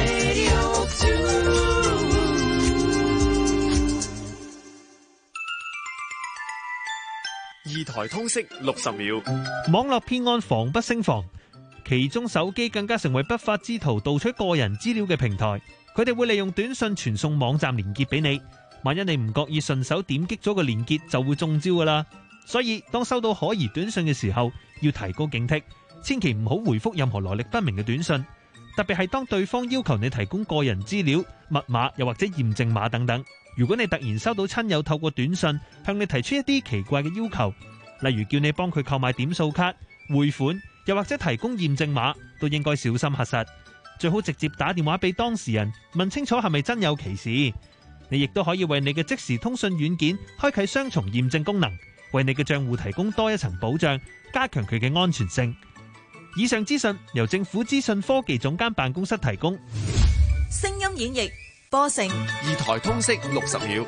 二台通識六十秒， 網絡騙案防不勝防，其中手機更加成為不法之徒盜取個人資料嘅平台。佢哋會利用短信傳送網站連結俾你，萬一你唔覺意順手點擊咗個連結，就會中招噶啦。所以當收到可疑短信嘅時候，要提高警惕，千祈唔好回覆任何來歷不明嘅短信，特別係當對方要求你提供個人資料、密碼又或者驗證碼等等。如果你突然收到親友透過短信向你提出一啲奇怪嘅要求，例如叫你幫佢購買點數卡、匯款，又或者提供驗證碼，都應該小心核實。最好直接打電話俾當事人，問清楚係咪真有其事。你亦都可以為你嘅即時通訊軟件開啟雙重驗證功能，為你嘅賬戶提供多一層保障，加強佢嘅安全性。以上資訊由政府資訊科技總監辦公室提供。 聲音演繹播成二台通識六十秒。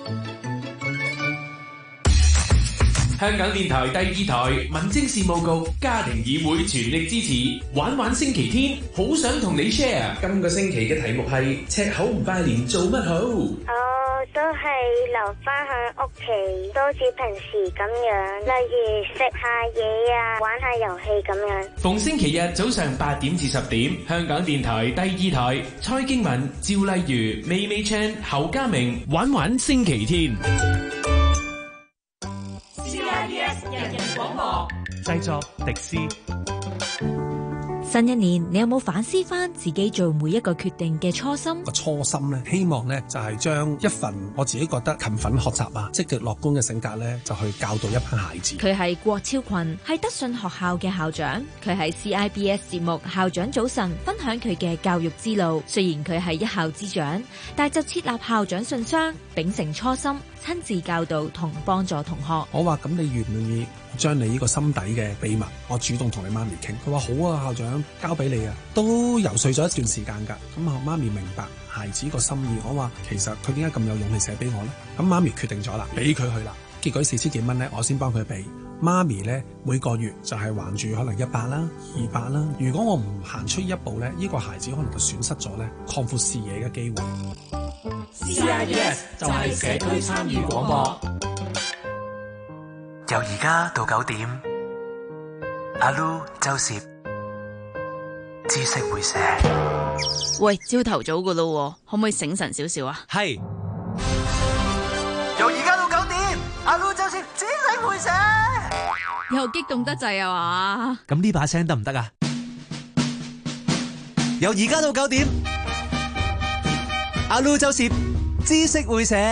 香港電台第二台民政事務局家庭議會全力支持玩玩星期天，好想同你 share。今個星期嘅題目係赤口唔拜年做乜好？ 我都係留翻喺屋企，都似平時咁樣，例如食下嘢啊，玩下遊戲咁樣。 逢星期日早上八點至十點，香港電台第二台蔡經文、趙麗如、美美 Chan、侯家明玩玩星期天。 C I B S 人人廣播製作迪斯。 新一年，你有冇反思翻自己做每一個決定嘅初心？ 個初心咧，希望咧就係將一份我自己覺得勤奮學習啊、積極樂觀嘅性格咧，就去教導一班孩子。 佢係郭超群，係德信學校嘅校長。佢喺 C I B S 節目校長早晨分享佢嘅教育之路。雖然佢係一校之長，但就設立校長信箱，秉承初心，親自教導同幫助同學。 我話咁，你願唔願意將你呢個心底嘅秘密，我主動同你媽咪傾？佢話好啊，校長，交俾你啊。都游說咗一段時間㗎。咁啊，媽咪明白孩子個心意。我話其實佢點解咁有勇氣寫俾我呢？咁媽咪決定咗啦，俾佢去啦。結果四千幾蚊呢，我先幫佢俾。媽咪呢，每個月就係還住可能一百啦、二百啦。如果我唔行出一步呢，呢、呢個孩子可能就損失咗呢擴闊視野嘅機會。 C I B S 就係社區參與廣播。 由而家到九點，阿 Lu 周攝知識會社。 喂，朝頭早噶咯，可唔可以醒神少少啊？ 係。由而家到九點，阿 Lu 周攝知識會社。 又激動得滯啊嘛？ 咁呢把聲得唔得啊？由而家到九點，阿 Lu 周攝知識會社。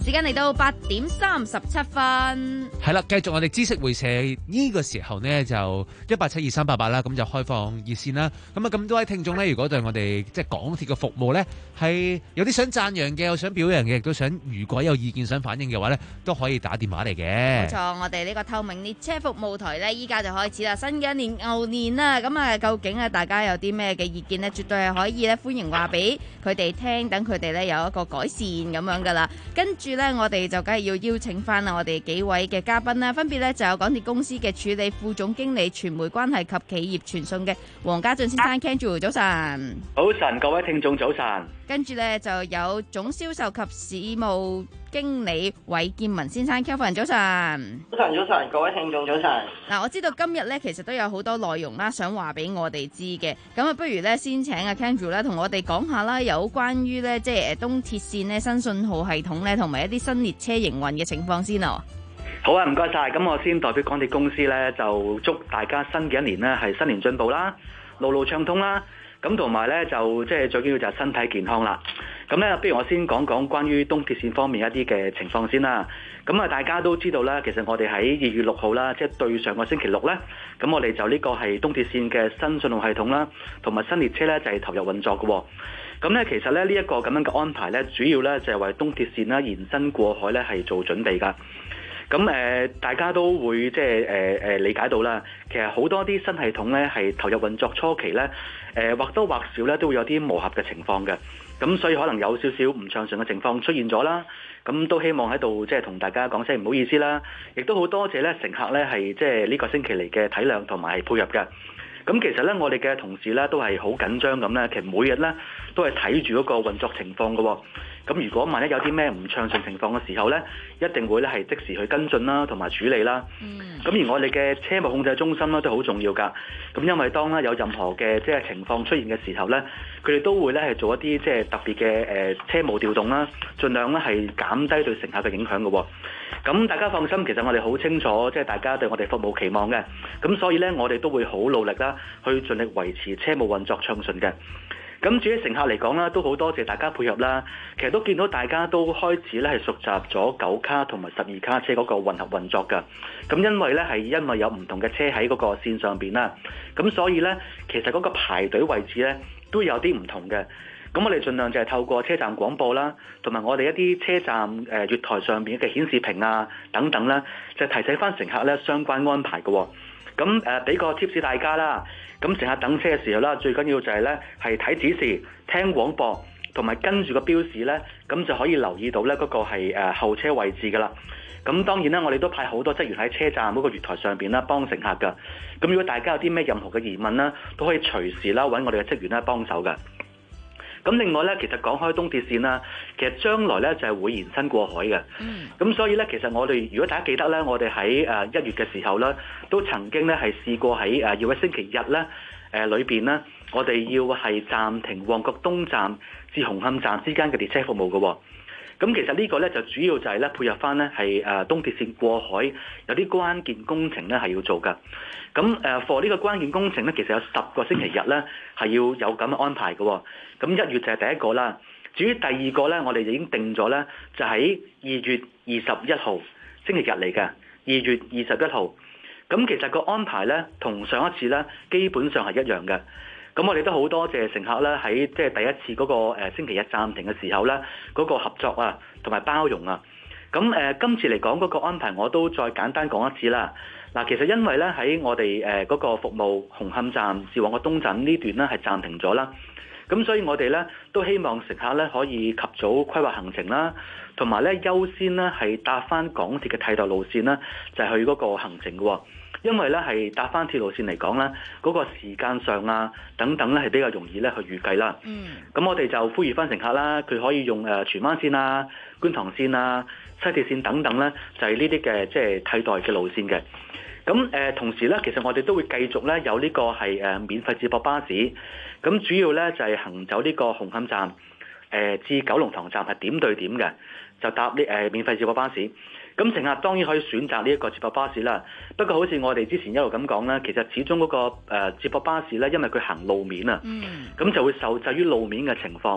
時間嚟到八點三十七分。 係啦，繼續我哋知識會社呢個時候呢，就一八七二三八八啦，咁就開放熱線啦。咁啊，咁多位聽眾呢，如果對我哋即係港鐵嘅服務呢，係有啲想讚揚嘅，又想表揚嘅，亦都想如果有意見想反映嘅話呢，都可以打電話嚟嘅。 冇錯，我哋呢個透明列車服務台呢，依家就開始啦，新嘅一年牛年啦。咁啊，究竟啊大家有啲咩嘅意見呢？絕對係可以咧，歡迎話俾佢哋聽，等佢哋呢有一個改善咁樣噶啦。跟住呢，我哋就梗係要邀請翻啊我哋幾位嘅嘉賓啦，分別呢就有港鐵公司嘅處理副總經理、傳媒關係及企業傳送嘅黃家俊先生 Kenju， 早晨。 早晨，各位聽眾早晨。 跟住呢，就有總銷售及市務經理韋建文先生 Kelvin， 早晨。 早晨，早晨，各位聽眾早晨。 嗱，我知道今日呢，其實都有好多內容啦，想話俾我哋知嘅。咁啊，不如呢，先請阿 Kenju 咧同我哋講下啦，有關於呢，即係誒東鐵線呢新信號系統呢，同埋一啲新列車營運嘅情況先啊。 好啊，唔該晒。咁我先代表港鐵公司呢，就祝大家新嘅一年呢係新年進步啦，路路暢通啦。咁同埋呢，就即係最緊要就係身體健康啦。咁呢，不如我先講講關於東鐵線方面一啲嘅情況先啦。咁啊，大家都知道啦，其實我哋喺二月六號啦，即係對上個星期六呢，咁我哋就呢個係東鐵線嘅新信號系統啦，同埋新列車呢，就係投入運作嘅。咁呢，其實呢，呢一個咁樣嘅安排呢，主要呢，就係為東鐵線啦延伸過海呢，係做準備㗎。咁誒、呃，大家都會即係誒誒理解到啦。其實好多啲新系統咧，係投入運作初期咧，誒、呃、或多或少咧都會有啲磨合嘅情況嘅。咁所以可能有少少唔暢順嘅情況出現咗啦。咁都希望喺度即係同大家講聲唔好意思啦。亦都好多謝咧乘客咧係即係呢個星期嚟嘅體諒同埋配合嘅。咁其實咧，我哋嘅同事咧都係好緊張咁咧，其實每日咧都係睇住嗰個運作情況嘅喎。咁如果萬一有啲咩唔暢順情況嘅時候咧，一定會咧係即時去跟進啦，同埋處理啦。咁、嗯、而我哋嘅車務控制中心咧都好重要㗎。咁因為當咧有任何嘅即係情況出現嘅時候咧，佢哋都會咧係做一啲即係特別嘅誒車務調動啦，盡量咧係減低對乘客嘅影響嘅喎。咁大家放心，其實我哋好清楚，即係大家對我哋服務期望嘅。咁所以咧，我哋都會好努力啦，去盡力維持車務運作暢順嘅。咁至於乘客嚟講啦，都好多謝大家配合啦。其實都見到大家都開始咧係熟習咗九卡同埋十二卡車嗰個混合運作㗎。咁因為咧係因為有唔同嘅車喺嗰個線上邊啦，咁所以咧其實嗰個排隊位置咧都有啲唔同嘅。咁我哋盡量就係透過車站廣播啦，同埋我哋一啲車站誒月台上邊嘅顯示屏啊等等啦，就提醒翻乘客咧相關安排嘅。咁誒俾個 tips 大家啦。咁乘客等車嘅時候啦，最緊要就係咧係睇指示、聽廣播，同埋跟住個標示咧，咁就可以留意到咧嗰個係誒候車位置噶啦。咁當然啦，我哋都派好多職員喺車站嗰個月台上邊啦，幫乘客噶。咁如果大家有啲咩任何嘅疑問啦，都可以隨時啦揾我哋嘅職員咧幫手噶。咁另外咧，其實講開東鐵線啦，其實將來咧就係會延伸過海嘅。咁、嗯、所以咧，其實我哋如果大家記得咧，我哋喺誒一月嘅時候咧，都曾經咧係試過喺誒要喺星期日咧誒裏邊咧，我哋要係暫停旺角東站至紅磡站之間嘅列車服務嘅。咁其實呢個咧就主要就係咧配合翻咧係誒東鐵線過海有啲關鍵工程咧係要做㗎。咁誒 for 呢個關鍵工程咧，其實有十個星期日咧係要有咁嘅安排嘅。咁一月就係第一個啦。至於第二個咧，我哋已經定咗咧，就喺二月二十一號星期日嚟嘅。二月二十一號。咁其實個安排咧同上一次咧基本上係一樣嘅。咁我哋都好多謝乘客咧喺即係第一次嗰個誒星期日暫停嘅時候咧嗰個合作啊同埋包容啊。咁誒今次嚟講嗰個安排我都再簡單講一次啦。嗱，其實因為咧喺我哋誒嗰個服務紅磡站至旺角東站呢段咧係暫停咗啦。咁所以我哋咧都希望乘客咧可以及早規劃行程啦，同埋咧優先咧係搭翻港鐵嘅替代路線啦，就係去嗰個行程嘅。因為咧係搭翻鐵路線嚟講咧，嗰個時間上啊等等咧係比較容易咧去預計啦。嗯。咁我哋就呼籲翻乘客啦，佢可以用誒荃灣線啊、觀塘線啊、西鐵線等等咧，就係呢啲嘅即係替代嘅路線嘅。咁誒同時咧，其實我哋都會繼續咧有呢個係誒免費接駁巴士。咁主要咧就係行走呢個紅磡站誒至九龍塘站係點對點嘅，就搭呢誒免費接駁巴士。咁乘客當然可以選擇呢一個接駁巴士啦。不過好似我哋之前一路咁講啦，其實始終嗰個誒接駁巴士咧，因為佢行路面啊，咁、嗯、就會受制於路面嘅情況。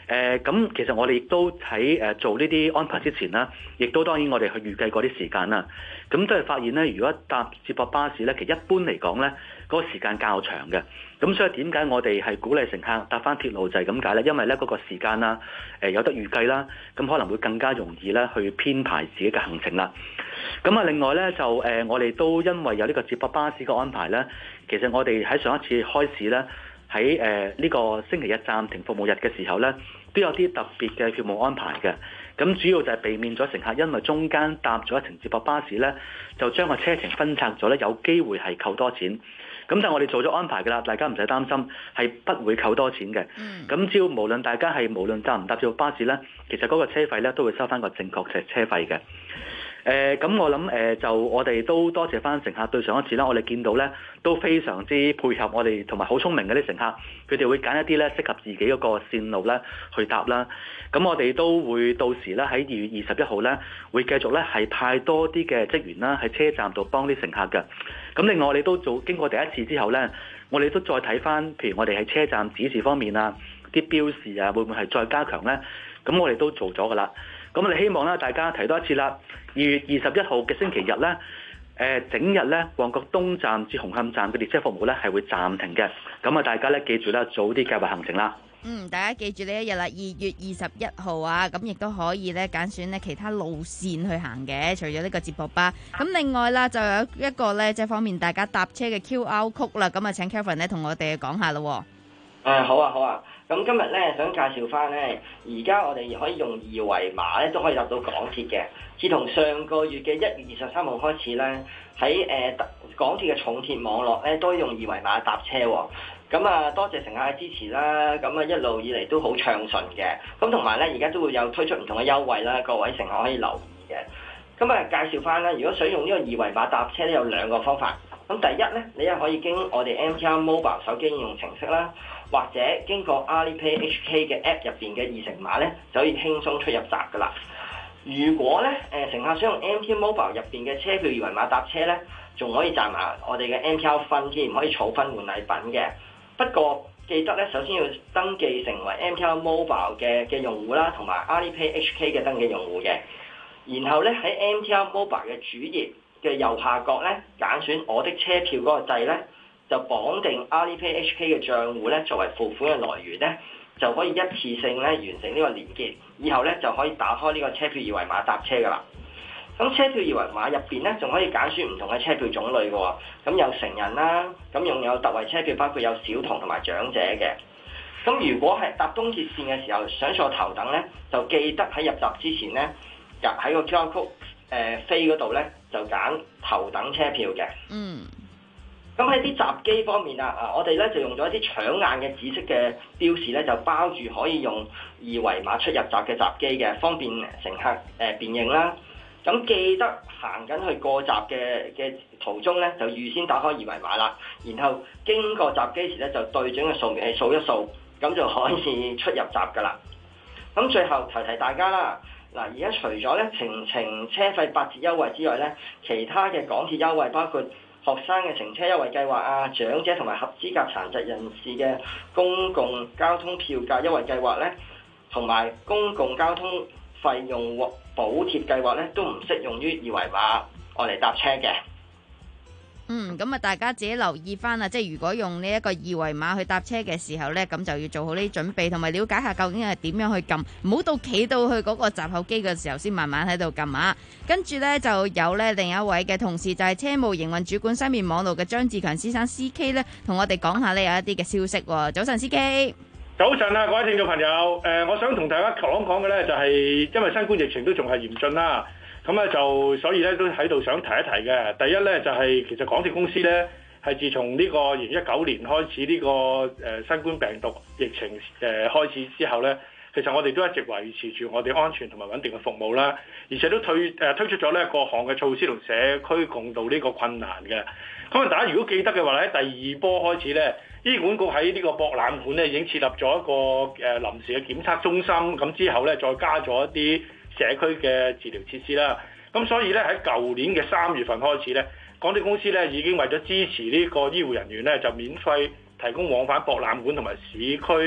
誒咁、呃、其實我哋亦都喺誒做呢啲安排之前啦，亦都當然我哋去預計過啲時間啦。咁都係發現咧，如果搭接駁巴士咧，其實一般嚟講咧，嗰、那個時間較長嘅。咁所以點解我哋係鼓勵乘客搭翻鐵路就係咁解咧？因為咧嗰、那個時間啦，誒、呃、有得預計啦，咁可能會更加容易咧去編排自己嘅行程啦。咁啊，另外咧就誒、呃，我哋都因為有呢個接駁巴士嘅安排咧，其實我哋喺上一次開始咧，喺誒呢個星期日暫停服務日嘅時候咧，都有啲特別嘅票務安排嘅。咁主要就係避免咗乘客因為中間搭咗一程接駁巴士咧，就將個車程分拆咗咧，有機會係扣多錢。咁但係我哋做咗安排㗎啦，大家唔使擔心，係不會扣多錢嘅。咁、嗯、只要無論大家係無論搭唔搭接駁巴士咧，其實嗰個車費咧都會收翻個正確嘅車費嘅。誒、呃、咁我諗誒、呃、就我哋都多謝翻乘客對上一次啦，我哋見到咧都非常之配合我哋，同埋好聰明嘅啲乘客，佢哋會揀一啲咧適合自己嗰個線路咧去搭啦。咁我哋都會到時咧喺二月二十一號咧會繼續咧係派多啲嘅職員啦喺車站度幫啲乘客嘅。咁另外我哋都做經過第一次之後咧，我哋都再睇翻，譬如我哋喺車站指示方面啊，啲標示啊，會唔會係再加強咧？咁我哋都做咗噶啦。咁我哋希望咧，大家提多一次啦。二月二十一號嘅星期日咧，誒整日咧，旺角東站至紅磡站嘅列車服務咧係會暫停嘅。咁啊，大家咧記住啦，早啲計劃行程啦。 嗯，大家記住呢一日啦，二月二十一號啊，咁亦都可以咧揀選咧其他路線去行嘅，除咗呢個接駁巴。咁另外啦，就有一個咧即係方便大家搭車嘅 Q R code 啦。咁啊，請 Kevin 咧同我哋講下咯。 誒、呃、好啊好啊，咁今日咧想介紹翻咧，而家我哋可以用二維碼咧都可以入到港鐵嘅。自從上個月嘅一月二十三號開始咧，喺誒、呃、港鐵嘅重鐵網絡咧都用二維碼搭車喎。咁啊，多謝乘客嘅支持啦。咁啊，一路以嚟都好暢順嘅。咁同埋咧，而家都會有推出唔同嘅優惠啦，各位乘客可以留意嘅。咁啊，介紹翻啦，如果想用呢個二維碼搭車咧，有兩個方法。咁第一咧，你又可以經我哋 M T R Mobile 手機應用程式啦，或者經過 Alipay H K 嘅 App 入邊嘅二程碼咧，就可以輕鬆出入閘噶啦。如果咧誒乘客想用 M T R Mobile 入邊嘅車票二維碼搭車咧，仲可以賺埋我哋嘅 M T R 分添，可以儲分換禮品嘅。不過記得咧，首先要登記成為 M T R Mobile 嘅嘅用戶啦，同埋 Alipay H K 嘅登記用戶嘅。然後咧喺 M T R Mobile 嘅主頁嘅右下角咧，揀選我的車票嗰個掣咧，就綁定 Alipay H K 嘅賬戶咧作為付款嘅來源咧，就可以一次性咧完成呢個連結，以後咧就可以打開呢個車票二維碼搭車噶啦。咁車票二維碼入邊咧，仲可以揀選唔同嘅車票種類嘅喎。咁有成人啦，咁仲有特惠車票，包括有小童同埋長者嘅。咁如果係搭東鐵線嘅時候想坐頭等咧，就記得喺入閘之前咧，入喺個 Q R code 誒飛嗰度咧，就揀頭等車票嘅。嗯。咁喺啲閘機方面啊，啊我哋咧就用咗一啲搶眼嘅紫色嘅標示咧，就包住可以用二維碼出入閘嘅閘機嘅，方便乘客誒、呃、辨認啦。咁記得行緊去過閘嘅嘅途中咧，就預先打開二維碼啦，然後經過閘機時咧，就對準個掃描器掃一掃，咁就可以出入閘噶啦。咁最後提提大家啦，嗱而家除咗咧程程車費八折優惠之外咧，其他嘅港鐵優惠包括學生嘅乘車優惠計劃啊，長者同埋合資格殘疾人士嘅公共交通票價優惠計劃咧，同埋公共交通費用獲補貼計劃咧，都唔適用於二維碼我嚟搭車嘅。 嗯，咁啊，大家自己留意翻啦，即係如果用呢一個二維碼去搭車嘅時候呢，咁就要做好呢啲準備，同埋了解下究竟係點樣去撳，唔好到企到去嗰個閘口機嘅時候先慢慢喺度撳啊。跟住呢，就有呢另一位嘅同事就係車務營運主管西面網路嘅張志強先生 C K 呢，同我哋講下呢有一啲嘅消息。早晨 C K。 早晨啊，各位聽眾朋友，誒、呃，我想同大家講講嘅呢，就係、是、因為新冠疫情都仲係嚴峻啦。咁咧就所以咧都喺度想提一提嘅。第一咧就係、是、其實港鐵公司咧係自從呢個二零一九年開始呢、這個誒、呃、新冠病毒疫情誒、呃、開始之後咧，其實我哋都一直維持住我哋安全同埋穩定嘅服務啦，而且都推誒、呃、推出咗咧各項嘅措施同社區共度呢個困難嘅。咁啊，大家如果記得嘅話咧，第二波開始咧，醫管局喺呢個博覽館咧已經設立咗一個誒、呃、臨時嘅檢測中心，咁之後咧再加咗一啲社區嘅治療設施啦，咁所以咧喺舊年嘅三月份開始咧，港鐵公司咧已經為咗支持呢個醫護人員咧，就免費提供往返博覽館同埋市區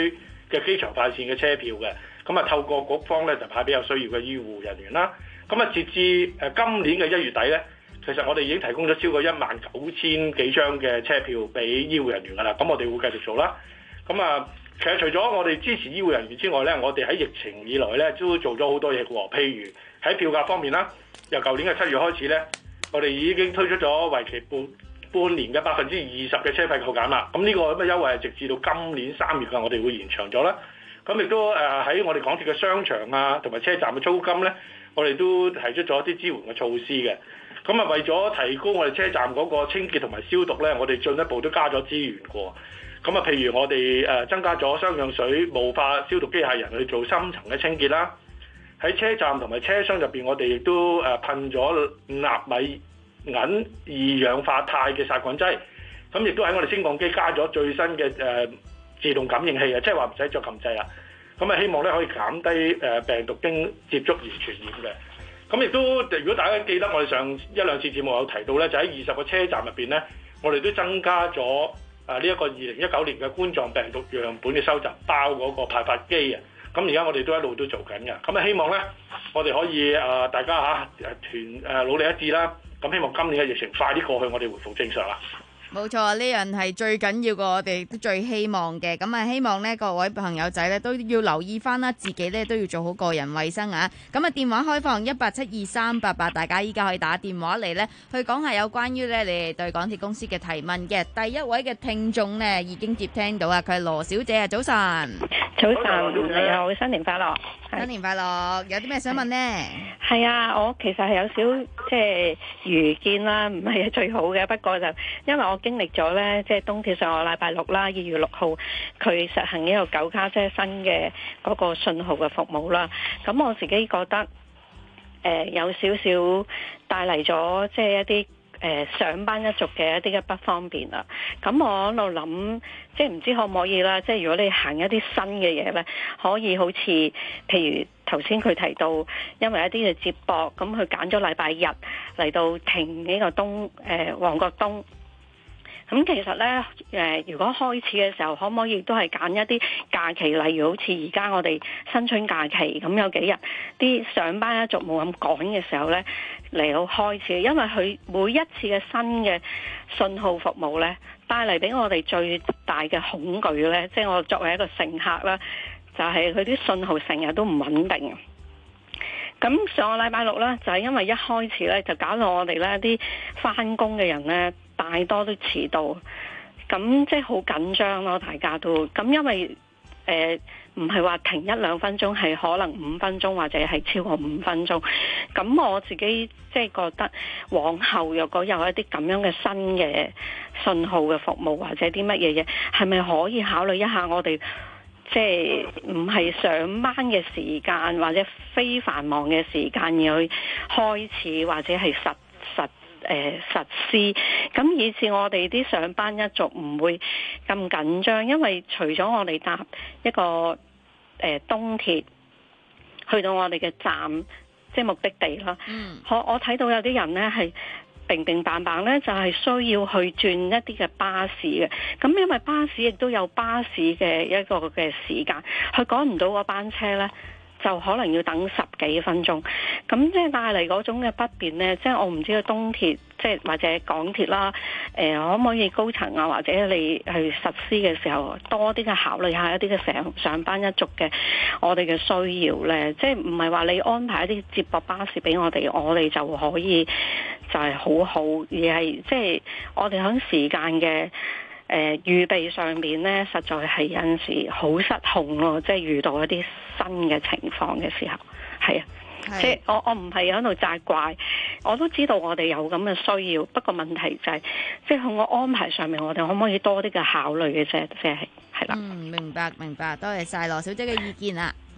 嘅機場快線嘅車票嘅。咁啊透過局方咧就派俾有需要嘅醫護人員啦。咁啊截至誒今年嘅一月底咧，其實我哋已經提供咗超過一萬九千幾張嘅車票俾醫護人員㗎啦。咁我哋會繼續做啦。咁啊，其實除咗我哋支持醫護人員之外咧，我哋喺疫情以來咧都做咗好多嘢嘅喎。譬如喺票價方面啦，由舊年嘅七月開始咧，我哋已經推出咗為期半半年嘅百分之二十嘅車費扣減啦。咁呢個咁嘅優惠係直至到今年三月嘅，我哋會延長咗啦。咁亦都誒喺我哋港鐵嘅商場啊，同埋車站嘅租金咧，我哋都提出咗一啲支援嘅措施嘅。咁啊，為咗提高我哋車站嗰個清潔同埋消毒咧，我哋進一步都加咗資源過。咁啊，譬如我哋誒增加咗雙氧水霧化消毒機械人去做深層嘅清潔啦。喺車站同埋車廂入邊，我哋亦都誒噴咗納米銀二氧化鈦嘅殺菌劑。咁亦都喺我哋升降機加咗最新嘅誒、呃、自動感應器啊，即係話唔使再撳掣啦。咁啊，希望咧可以減低誒病毒經接觸而傳染嘅。咁亦都，如果大家記得我哋上一兩次節目有提到咧，就喺二十個車站入邊咧，我哋都增加咗啊呢一個二零一九年嘅冠狀病毒樣本嘅收集包嗰個派發機啊。咁而家我哋都一路都做緊嘅。咁啊，希望咧我哋可以啊大家嚇誒團誒努力一致啦。咁希望今年嘅疫情快啲過去，我哋回復正常啦。 冇錯，呢樣係最緊要嘅，我哋都最希望嘅。咁啊，希望呢各位朋友仔呢都要留意翻啦，自己呢都要做好個人衛生啊。咁啊，電話開放一八七二三八八，大家依家可以打電話嚟呢，去講下有關於呢你哋對港鐵公司嘅提問嘅。第一位嘅聽眾呢已經接聽到啊，佢係羅小姐啊，早晨。 早晨，你好，新年快樂。 新年快樂，有啲咩想問呢？ 係啊，我其實係有少即係預見啦，唔係最好嘅。不過就因為我經歷咗呢，即係東鐵上個禮拜六啦，二月六號佢實行呢個九卡車新嘅嗰個信號嘅服務啦。咁我自己覺得誒、呃、有少少帶嚟咗即係一啲誒、呃、上班一族嘅一啲嘅不方便啦。咁我喺度諗，即係唔知可唔可以啦。即係如果你行一啲新嘅嘢呢，可以好似譬如頭先佢提到，因為一啲嘅接駁，咁佢揀咗禮拜日嚟到停呢個東誒旺角東。咁其實呢，誒、呃，如果開始嘅時候，可唔可以都係揀一啲假期，例如好似而家我哋新春假期咁有幾日，啲上班一族冇咁趕嘅時候呢，嚟到開始，因為佢每一次嘅新嘅信號服務呢，帶嚟俾我哋最大嘅恐懼呢，即係我作為一個乘客啦，就係佢啲信號成日都唔穩定。咁上個禮拜六呢，就係因為一開始呢，就搞到我哋呢啲返工嘅人呢，大多都遲到，咁即係好緊張咯，大家都咁，因為誒唔係話停一兩分鐘，係可能五分鐘或者係超過五分鐘。咁我自己即係覺得往後若果有一啲咁樣嘅新嘅信號嘅服務或者啲乜嘢嘢，係咪可以考慮一下我哋？即係唔係上班嘅時間或者非繁忙嘅時間而去開始或者係實實誒、呃、實施，咁以至我哋啲上班一族唔會咁緊張，因為除咗我哋搭一個誒、呃、東鐵去到我哋嘅站，即係目的地啦。嗯，我我睇到有啲人呢係平平淡淡咧，就係需要去轉一啲嘅巴士嘅。咁因為巴士亦都有巴士嘅一個嘅時間，佢趕唔到嗰班車咧，就可能要等十幾分鐘。咁即係帶嚟嗰種嘅不便咧，即係我唔知道東鐵即係或者港鐵啦，誒可唔可以高層啊，或者你去實施嘅時候多啲嘅考慮下一啲嘅上上班一族嘅我哋嘅需要咧，即係唔係話你安排一啲接駁巴士俾我哋，我哋就可以就係好好，而係即係我哋喺時間嘅誒預備上面咧，實在係有陣時好失控咯，即係遇到一啲新嘅情況嘅時候，係啊。即係我我唔係喺度責怪，我都知道我哋有咁嘅需要，不過問題就係、是，即係喺個安排上面，我哋可唔可以多啲嘅考慮嘅啫？即係係啦。 嗯，明白明白，多謝晒羅小姐嘅意見啊。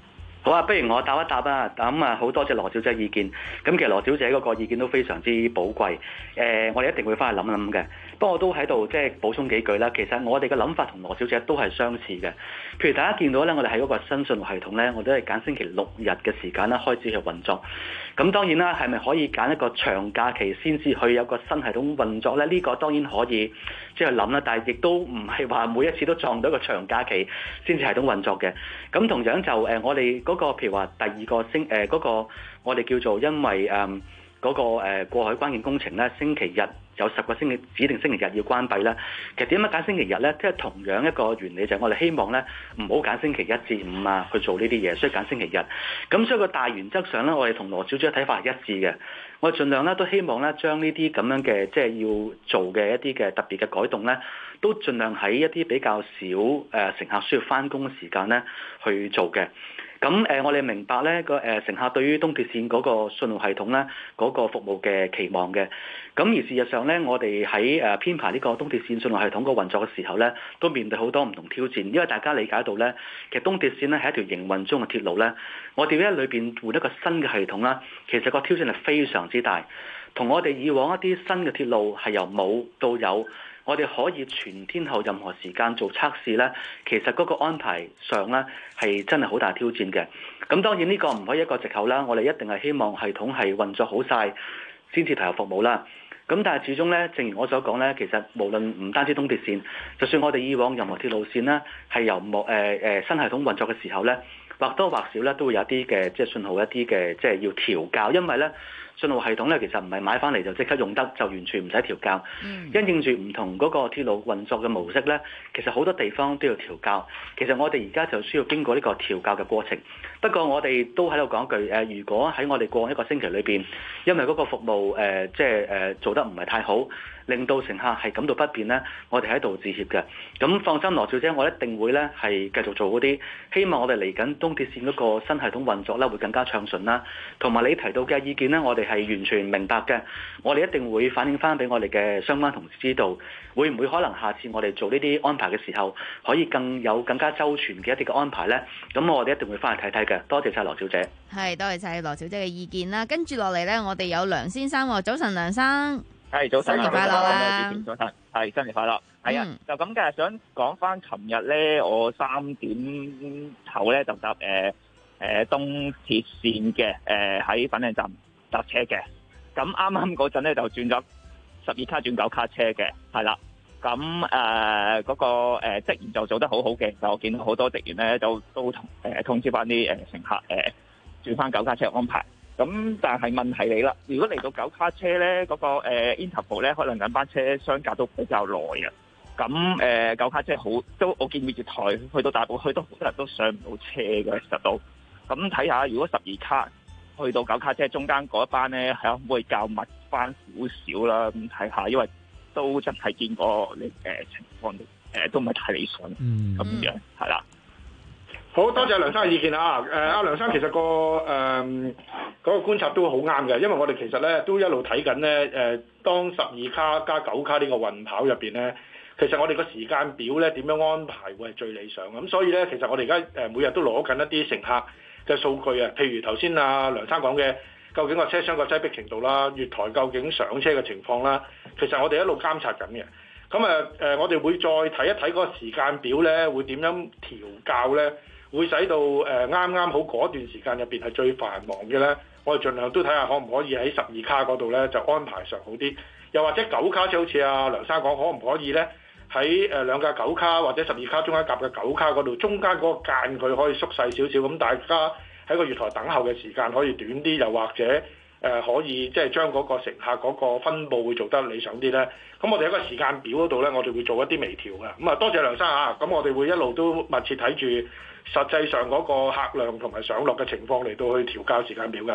好啊，不如我答一答啊。咁啊，好多謝羅小姐意見。咁其實羅小姐嗰個意見都非常之寶貴。誒、呃，我哋一定會翻去諗一諗嘅。不過我都喺度即係補充幾句啦。其實我哋嘅諗法同羅小姐都係相似嘅。譬如大家見到咧，我哋喺嗰個新信號系統咧，我都係揀星期六日嘅時間咧開始去運作。咁當然啦，係咪可以揀一個長假期先至去有個新系統運作咧？呢、呢個當然可以即係諗啦，但係亦都唔係話每一次都撞到一個長假期先至系統運作嘅。咁同樣就誒、呃，我哋嗰、嗰個譬如話第二個星誒嗰個我哋叫做因為誒嗰、呃嗰個誒、呃、過海關鍵工程咧，星期日有十個星期指定星期日要關閉啦。其實點解揀星期日咧？即係同樣一個原理就係我哋希望咧唔好揀星期一至五啊去做呢啲嘢，所以揀星期日。咁所以個大原則上咧，我哋同羅小姐嘅睇法係一致嘅。我哋盡量咧都希望咧將呢啲咁樣嘅即係要做嘅一啲嘅特別嘅改動咧，都盡量喺一啲比較少誒、呃、乘客需要翻工嘅時間咧去做嘅。咁誒、呃，我哋明白咧個誒乘客對於東鐵線嗰個信號系統咧嗰、那個服務嘅期望嘅。咁而事實上咧，我哋喺誒編排呢個東鐵線信號系統個運作嘅時候咧，都面對好多唔同挑戰。因為大家理解到咧，其實東鐵線咧係一條營運中嘅鐵路咧，我哋喺裏邊換一個新嘅系統啦，其實個挑戰係非常之大。同我哋以往一啲新嘅鐵路係由冇到有。我哋可以全天候任何時間做測試呢，其實嗰個安排上呢係真係好大挑戰嘅。咁當然呢個唔可以一個藉口啦，我哋一定係希望系統係運作好晒先至投入服務啦。咁但係始終呢，正如我所講呢，其實無論唔單止東鐵線，就算我哋以往任何鐵路線呢，係由冇誒誒新系統運作嘅時候呢，或多或少呢都會有一啲嘅即係信號一啲嘅即係要調校，因為呢。信號系統咧，其實唔係買翻嚟就即刻用得，就完全唔使調校。嗯、因應住唔同嗰個鐵路運作嘅模式咧，其實好多地方都要調校。其實我哋而家就需要經過呢個調校嘅過程。不過我哋都喺度講句誒、呃，如果喺我哋過一個星期裏邊，因為嗰個服務誒、呃、即係誒、呃、做得唔係太好，令到乘客係感到不便咧，我哋喺度致歉嘅。咁放心，羅小姐，我一定會咧係繼續做嗰啲，希望我哋嚟緊東鐵線嗰個新系統運作咧會更加暢順啦。同埋你提到嘅意見咧，我哋係完全明白嘅，我哋一定會反映翻俾我哋嘅相關同事知道，會唔會可能下次我哋做呢啲安排嘅時候，可以更有更加周全嘅一啲嘅安排呢？咁我哋一定會翻去睇睇嘅。多謝晒羅小姐。 係，多謝晒羅小姐嘅意見啦。跟住落嚟呢，我哋有梁先生喎，早晨梁生。 係早晨， 新年快樂啦！ 早晨，係新年快樂。係啊、嗯，就咁嘅，想講翻琴日咧，我三點頭咧就搭誒誒、呃、東鐵線嘅誒喺粉嶺站搭車嘅。咁啱啱嗰陣咧就轉咗十二卡轉九卡車嘅，係啦。咁誒嗰個誒、呃、職員就做得好好嘅，就我見到好多職員咧就都同誒、呃、通知翻啲誒乘客誒、呃、轉翻九卡車安排。咁但係問題嚟啦，如果嚟到九卡車咧，嗰、那個誒、呃、interval 咧，可能兩班車相隔都比較耐嘅。咁誒、呃、九卡車好都，我見月台去到大埔區都好多人都上唔到車嘅，其實都。咁睇下，如果十二卡去到九卡車中間嗰一班咧，係可唔可以較密翻少少啦？咁睇下，因為都真係見過你誒、呃、情況，誒、呃、都唔係太理想。嗯，咁樣係啦。 好多謝梁生嘅意見啊！誒、呃，阿梁生其實、那個誒嗰、呃那個觀察都好啱嘅，因為我哋其實咧都一路睇緊咧誒，當十二卡加九卡呢個運跑入邊咧，其實我哋個時間表咧點樣安排會係最理想嘅。咁所以咧，其實我哋而家誒每日都攞緊一啲乘客嘅數據啊，譬如頭先阿梁生講嘅，究竟個車廂個擠迫程度啦，月台究竟上車嘅情況啦，其實我哋一路監察緊嘅。咁啊誒，我哋會再睇一睇嗰個時間表咧，會點樣調校咧？會使到誒啱啱好嗰段時間入邊係最繁忙嘅咧，我哋盡量都睇下可唔可以喺十二卡嗰度咧就安排上好啲，又或者九卡車好似阿梁生講，可唔可以咧喺誒兩架九卡或者十二卡中間夾嘅九卡嗰度，中間嗰個間佢可以縮細少少，咁大家喺個月台等候嘅時間可以短啲，又或者誒、呃、可以即係將嗰個乘客嗰個分佈會做得理想啲咧。咁我哋喺個時間表嗰度咧，我哋會做一啲微調嘅。咁啊，多謝梁生啊！咁我哋會一路都密切睇住實際上嗰個客量同埋上落嘅情況嚟到去調校時間表㗎。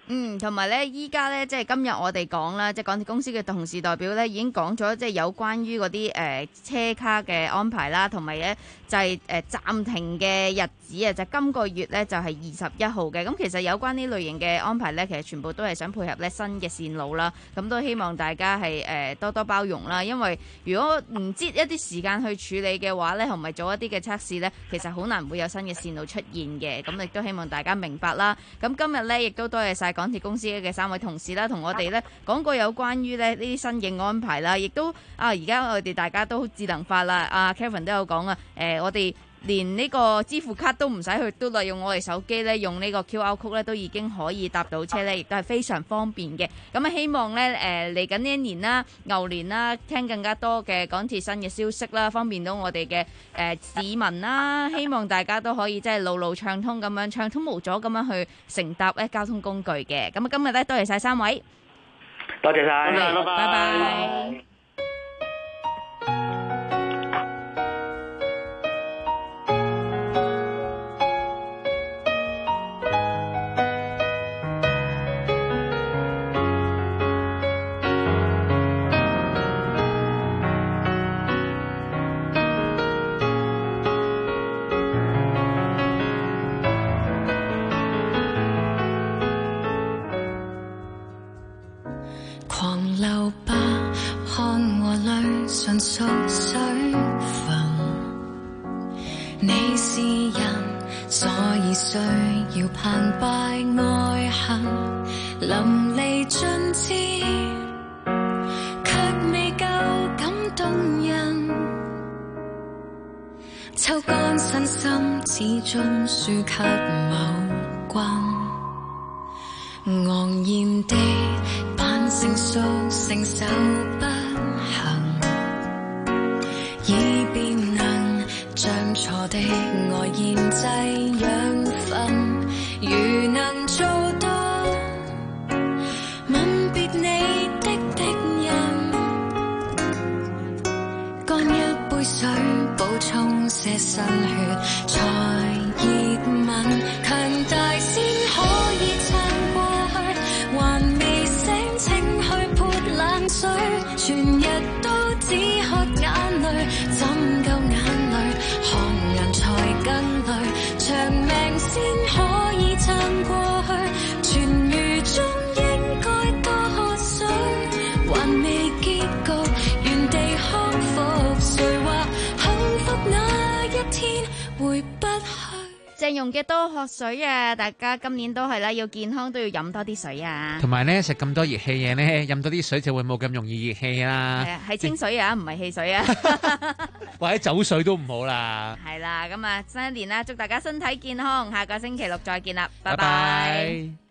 嗯，同埋咧，依家咧，即係今日我哋講啦，即係港鐵公司嘅同事代表咧，已經講咗，即係有關於嗰啲誒車卡嘅安排啦，同埋咧就係誒暫停嘅日子啊，就今個月咧就係二十一號嘅。咁其實有關呢類型嘅安排咧，其實全部都係想配合咧新嘅線路啦。咁都希望大家係誒多多包容啦，因為如果唔知一啲時間去處理嘅話咧，同埋做一啲嘅測試咧，其實好難會有新嘅線路出現嘅。咁亦都希望大家明白啦。咁今日咧亦都多謝晒港鐵公司嘅三位同事啦，同我哋咧講過有關於咧呢啲新嘅安排啦，亦都啊而家我哋大家都智能化啦。阿 Kevin 都有講啊，誒我哋連呢個支付卡都唔使去嘟啦，用我哋手機咧，用呢個 Q R code 咧都已經可以搭到車咧，亦都係非常方便嘅。咁啊，希望咧誒嚟緊呢一年啦、牛年啦，聽更加多嘅港鐵新嘅消息啦，方便到我哋嘅誒市民啦。希望大家都可以即係路路暢通咁樣，暢通無阻咁樣去乘搭咧交通工具嘅。咁啊，今日咧多謝晒三位， 多謝晒， 拜拜。 拜拜。 屬水分，你是人，所以需要澎湃愛恨，淋漓盡致，卻未夠感動人。抽乾身心，始終輸給某君，昂然地扮成熟，承受不幸。以便能將錯的愛研製養分，如能做到吻別你的敵人，乾一杯水補充些新血才熱吻，強大先可以撐過去，還未醒請去潑冷水，全日都只喝眼淚，怎夠眼淚？看人才更累，長命先可以撐過去，痊癒中應該多喝水，還未結局，原地康復，誰話幸福那一天回不去？ 鄭融嘅多喝水啊！大家今年都係啦，要健康都要飲多啲水啊！ 同埋咧，食咁多熱氣嘢咧，飲多啲水就會冇咁容易熱氣啦。 係啊，係清水啊，唔係汽水啊， 或者酒水都唔好啦。 係啦，咁啊，新一年啦，祝大家身體健康，下個星期六再見啦，拜拜拜。 拜。